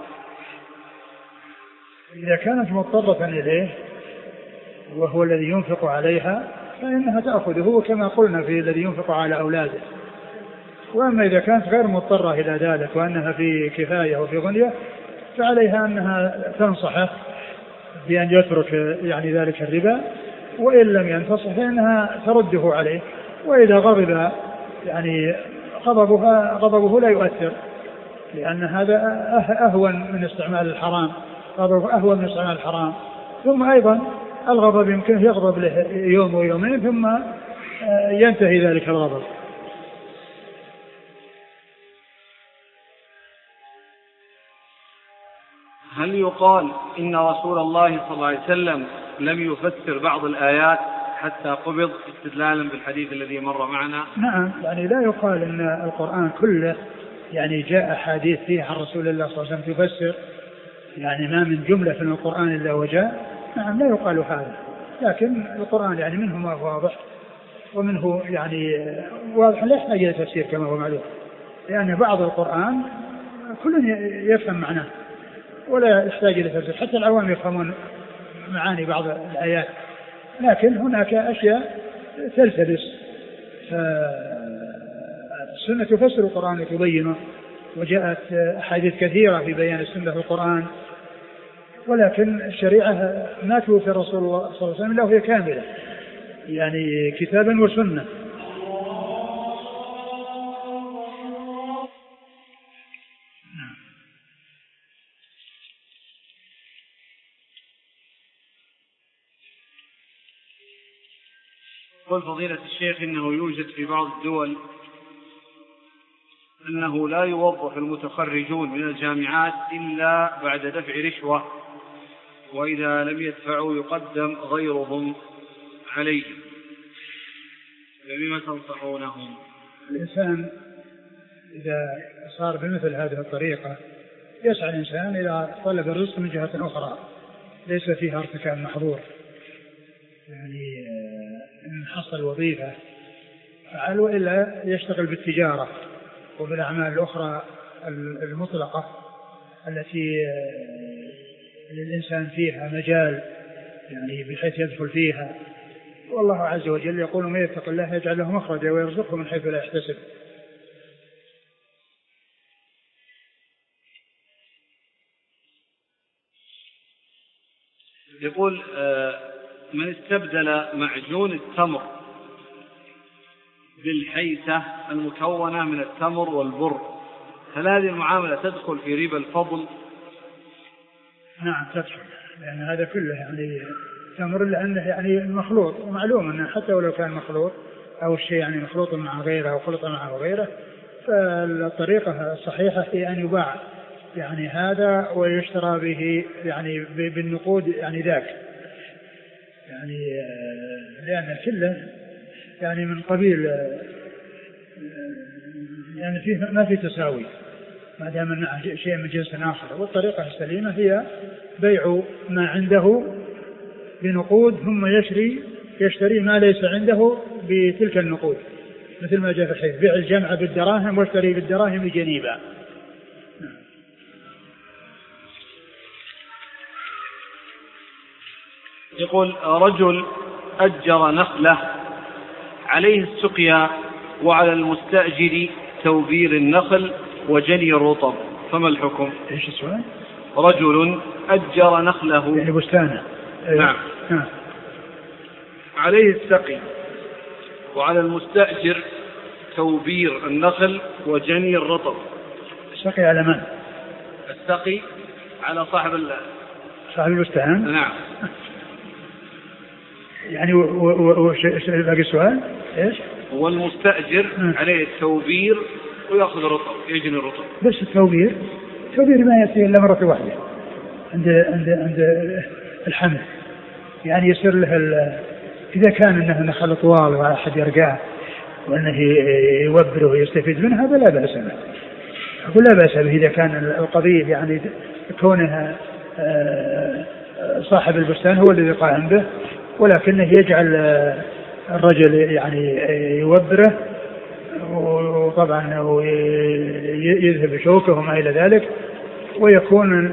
إذا كانت مضطرة إليه وهو الذي ينفق عليها فإنها تأخذه كما قلنا في الذي ينفق على أولاده. وأما إذا كانت غير مضطرة إلى ذلك وأنها في كفاية وفي غنية فعليها أنها تنصحه بأن يترك يعني ذلك الربا، وإن لم ينتصح فإنها ترده عليه. وإذا غضب يعني غضبها غضبه لا يؤثر، لأن هذا أهون من استعمال الحرام، غضبه أهون من استعمال الحرام. ثم أيضا الغضب يمكن يغضب له يوم ويومين ثم ينتهي ذلك الغضب. هل يقال إن رسول الله صلى الله عليه وسلم لم يفسر بعض الآيات حتى قبض استدلالا بالحديث الذي مر معنا؟ نعم، يعني لا يقال إن القرآن كله يعني جاء حديث فيه عن رسول الله صلى الله عليه وسلم تفسر يعني ما من جملة في القرآن إلا وجاء. نعم لا يقال هذا، لكن القرآن يعني منه ما واضح ومنه يعني واضح لا يحتاج إلى تفسير كما هو معلوم، لأن بعض القرآن كل يفهم معناه ولا يحتاج إلى تفسير، حتى العوام يفهمون معاني بعض الآيات، لكن هناك أشياء تلتبس فالسنة تفسر القرآن وتبينه، وجاءت أحاديث كثيرة في بيان السنة في القرآن، ولكن الشريعة ما توفي رسول الله صلى الله عليه وسلم إلا وهي كاملة يعني كتابا وسنة. قل فضيلة الشيخ: إنه يوجد في بعض الدول أنه لا يوظف المتخرجون من الجامعات إلا بعد دفع رشوة، وإذا لم يدفعوا يقدم غيرهم عليهم، فبما تنصحونهم؟ الإنسان إذا صار بمثل هذه الطريقة يسعى الإنسان إلى طلب الرزق من جهة أخرى ليس فيها ارتكاب محظور، يعني إن حصل وظيفة فعل، وإلا يشتغل بالتجارة وبالأعمال الأخرى المطلقة التي للإنسان فيها مجال يعني بحيث يدخل فيها. والله عز وجل يقول: من يتق الله يجعل له مخرجا ويرزقه من حيث لا يحتسب. يقول: من استبدل معجون التمر بالحيثة المكونة من التمر والبر، هل هذه المعاملة تدخل في ربا الفضل؟ نعم تدخل، لأن هذا كله يعني تمر لأنه يعني مخلوط، ومعلوم أنه حتى ولو كان مخلوط أو الشيء يعني مخلوط مع غيره أو خلط معه غيره فالطريقة الصحيحة هي أن يباع يعني هذا ويشترى به يعني بالنقود يعني ذاك، يعني لأن كله يعني من قبيل يعني فيه ما في تساوي ما دام أنه شيء من جنس آخر. والطريقة السليمة هي بيع ما عنده بنقود ثم يشري يشتري ما ليس عنده بتلك النقود، مثل ما جاء في الحديث بيع الجمع بالدراهم واشتري بالدراهم جنيبا. يقول رجل أجر نخلة عليه السقيا وعلى المستأجر توبير النخل وجني الرطب، فما الحكم؟ ايش السؤال؟ رجل أجر نخله يعني بستانه. نعم. نعم. عليه السقي وعلى المستأجر توبير النخل وجني الرطب. السقي على من؟ السقي على صاحب صاحب البستان. نعم. يعني وش باقي السؤال؟ ايش؟ والمستأجر عليه التوبير ويأخذ الرطب يجني الرطب. بس التوبير التوبير ما يأتي إلا مرة واحدة عند عند عند الحمل، يعني يصير له إذا كان إنه نخل طوال وأحد يرقاه وأنه يوبره ويستفيد منه هذا لا بأس به. أقول لا بأس به إذا كان القضية يعني كونها صاحب البستان هو الذي قائم به، ولكنه يجعل الرجل يعني يوبره وطبعا يذهب شوكه وما إلى ذلك، ويكون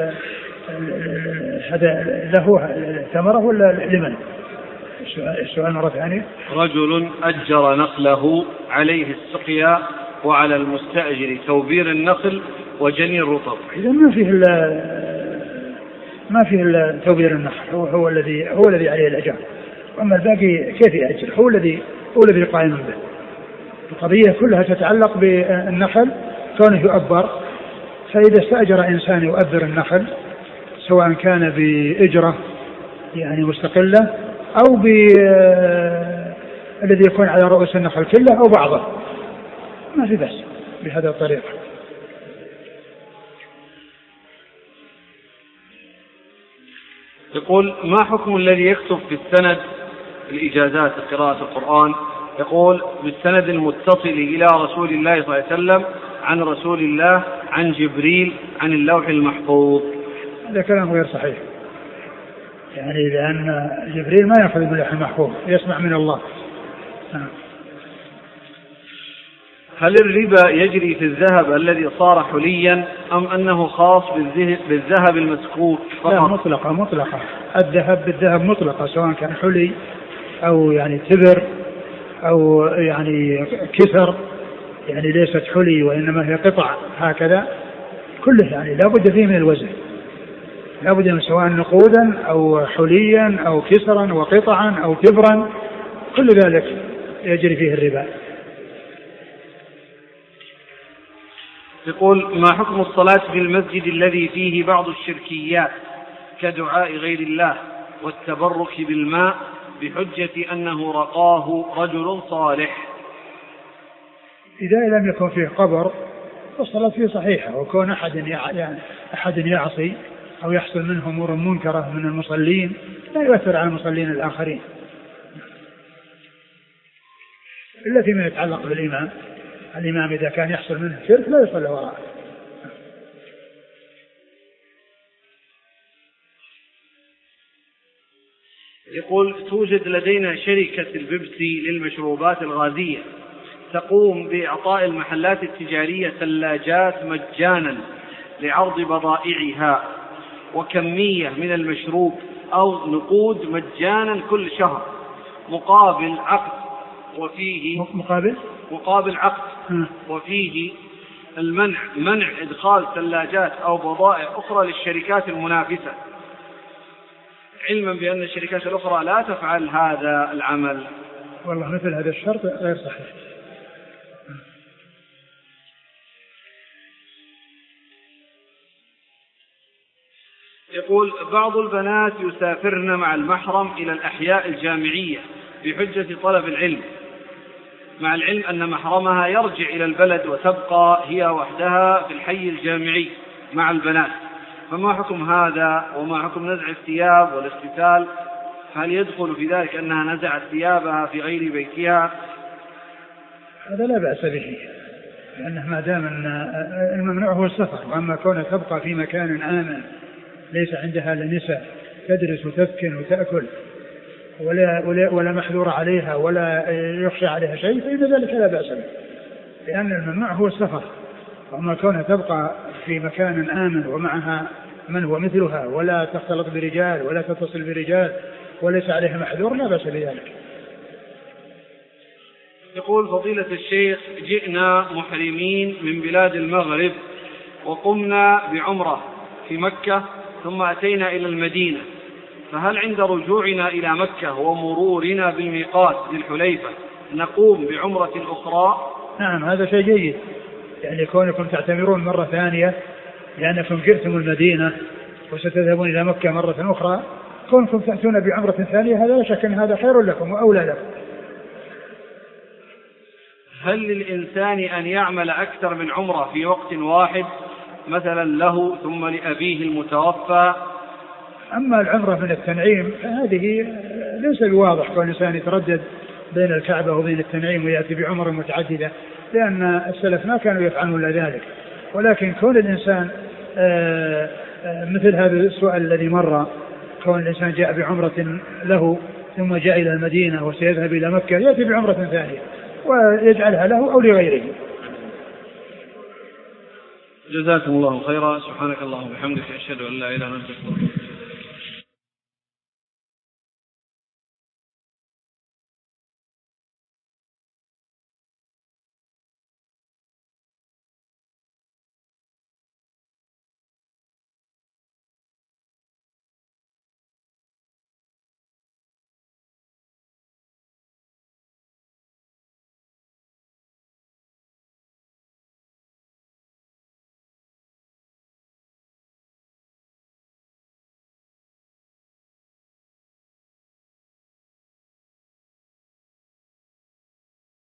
هذا له ثمرة ولا لمن؟ السؤال مرة ثانية. رجل أجر نخله عليه السقيا وعلى المستأجر توبير النخل وجني الرطب. إذا ما فيه ما فيه توبير النخل، هو, هو الذي هو الذي عليه الأجر، وأما الباقي كيف يأجر؟ هو الذي هو الذي قائم به. القضية كلها تتعلق بالنخل كونه يؤبر، فإذا استأجر إنسان يؤبر النخل سواء كان بإجرة يعني مستقلة أو الذي يكون على رؤوس النخل كله أو بعضه، ما في بأس بهذا الطريقة. يقول ما حكم الذي يكتب في السند الإجازات قراءة القرآن، يقول بالسند المتصل إلى رسول الله صلى الله عليه وسلم عن رسول الله عن جبريل عن اللوح المحفوظ؟ هذا كلام غير صحيح، يعني لأن جبريل ما يأخذ من اللوح المحفوظ، يسمع من الله. هل الربا يجري في الذهب الذي صار حليا أم أنه خاص بالذهب المسكوك فقط؟ لا، مطلقة مطلقة، الذهب بالذهب مطلقة سواء كان حلي أو يعني تبر أو يعني كسر، يعني ليست حلي وإنما هي قطع هكذا، كله يعني لا بد فيه من الوزن، لا بد من سواء نقودا أو حليا أو كسرا وقطعا أو تبرا، كل ذلك يجري فيه الربا. يقول ما حكم الصلاة في المسجد الذي فيه بعض الشركيات كدعاء غير الله والتبرك بالماء بحجة أنه رقاه رجل صالح؟ إذا لم يكن فيه قبر فالصلاة فيه صحيحة، وكون أحد يعني أحد يعصي أو يحصل منه أمور منكرة من المصلين لا يؤثر على المصلين الآخرين، إلا فيما يتعلق بالإمام. الإمام إذا كان يحصل منه شرك لا يصلي وراءه. يقول توجد لدينا شركة البيبسي للمشروبات الغازية تقوم بإعطاء المحلات التجارية ثلاجات مجانا لعرض بضائعها وكمية من المشروب أو نقود مجانا كل شهر مقابل عقد، وفيه مقابل مقابل عقد وفيه المنع منع إدخال ثلاجات أو بضائع أخرى للشركات المنافسة، علما بأن الشركات الأخرى لا تفعل هذا العمل. والله مثل هذا الشرط غير صحيح. يقول بعض البنات يسافرن مع المحرم إلى الأحياء الجامعية بحجة طلب العلم، مع العلم أن محرمها يرجع إلى البلد وتبقى هي وحدها في الحي الجامعي مع البنات، فما حكم هذا وما حكم نزع الثياب والاستتال؟ هل يدخل في ذلك أنها نزعت ثيابها في غير بيتها؟ هذا لا بأس به، لأنه ما دام أن الممنوع هو السفر، وأما كونها تبقى في مكان آمن ليس عندها لنساء تدرس وتسكن وتأكل ولا, ولا, ولا محذور عليها ولا يخشى عليها شيء، فإن ذلك لا بأس به، لأن الممنوع هو السفر. وأما كونها تبقى في مكان آمن ومعها من هو مثلها ولا تختلط برجال ولا تتصل برجال وليس عليها محذور لا بأس بذلك. يقول فضيلة الشيخ: جئنا محرمين من بلاد المغرب وقمنا بعمرة في مكة ثم أتينا إلى المدينة، فهل عند رجوعنا إلى مكة ومرورنا بالميقات ذي الحليفة نقوم بعمرة أخرى؟ نعم، هذا شيء جيد، يعني كونكم تعتمرون مرة ثانية لأنكم جئتم المدينة وستذهبون إلى مكة مرة أخرى، كونكم تأتون بعمرة ثانية هذا لا شك أن هذا خير لكم وأولى لكم. هل للإنسان أن يعمل أكثر من عمرة في وقت واحد مثلا له ثم لأبيه المتوفى؟ أما العمرة من التنعيم فهذه ليس بواضح كون الإنسان يتردد بين الكعبة وبين التنعيم ويأتي بعمر متعددة، لأن السلف ما كانوا يفعلون ذلك. ولكن كون الإنسان آآ آآ مثل هذا السؤال الذي مر، كون الإنسان جاء بعمرة له ثم جاء إلى المدينة وسيذهب إلى مكة يأتي بعمرة ثانية ويجعلها له أو لغيره. جزاكم الله خيرا. سبحانك اللهم وبحمدك، أشهد أن لا إله إلا أنت.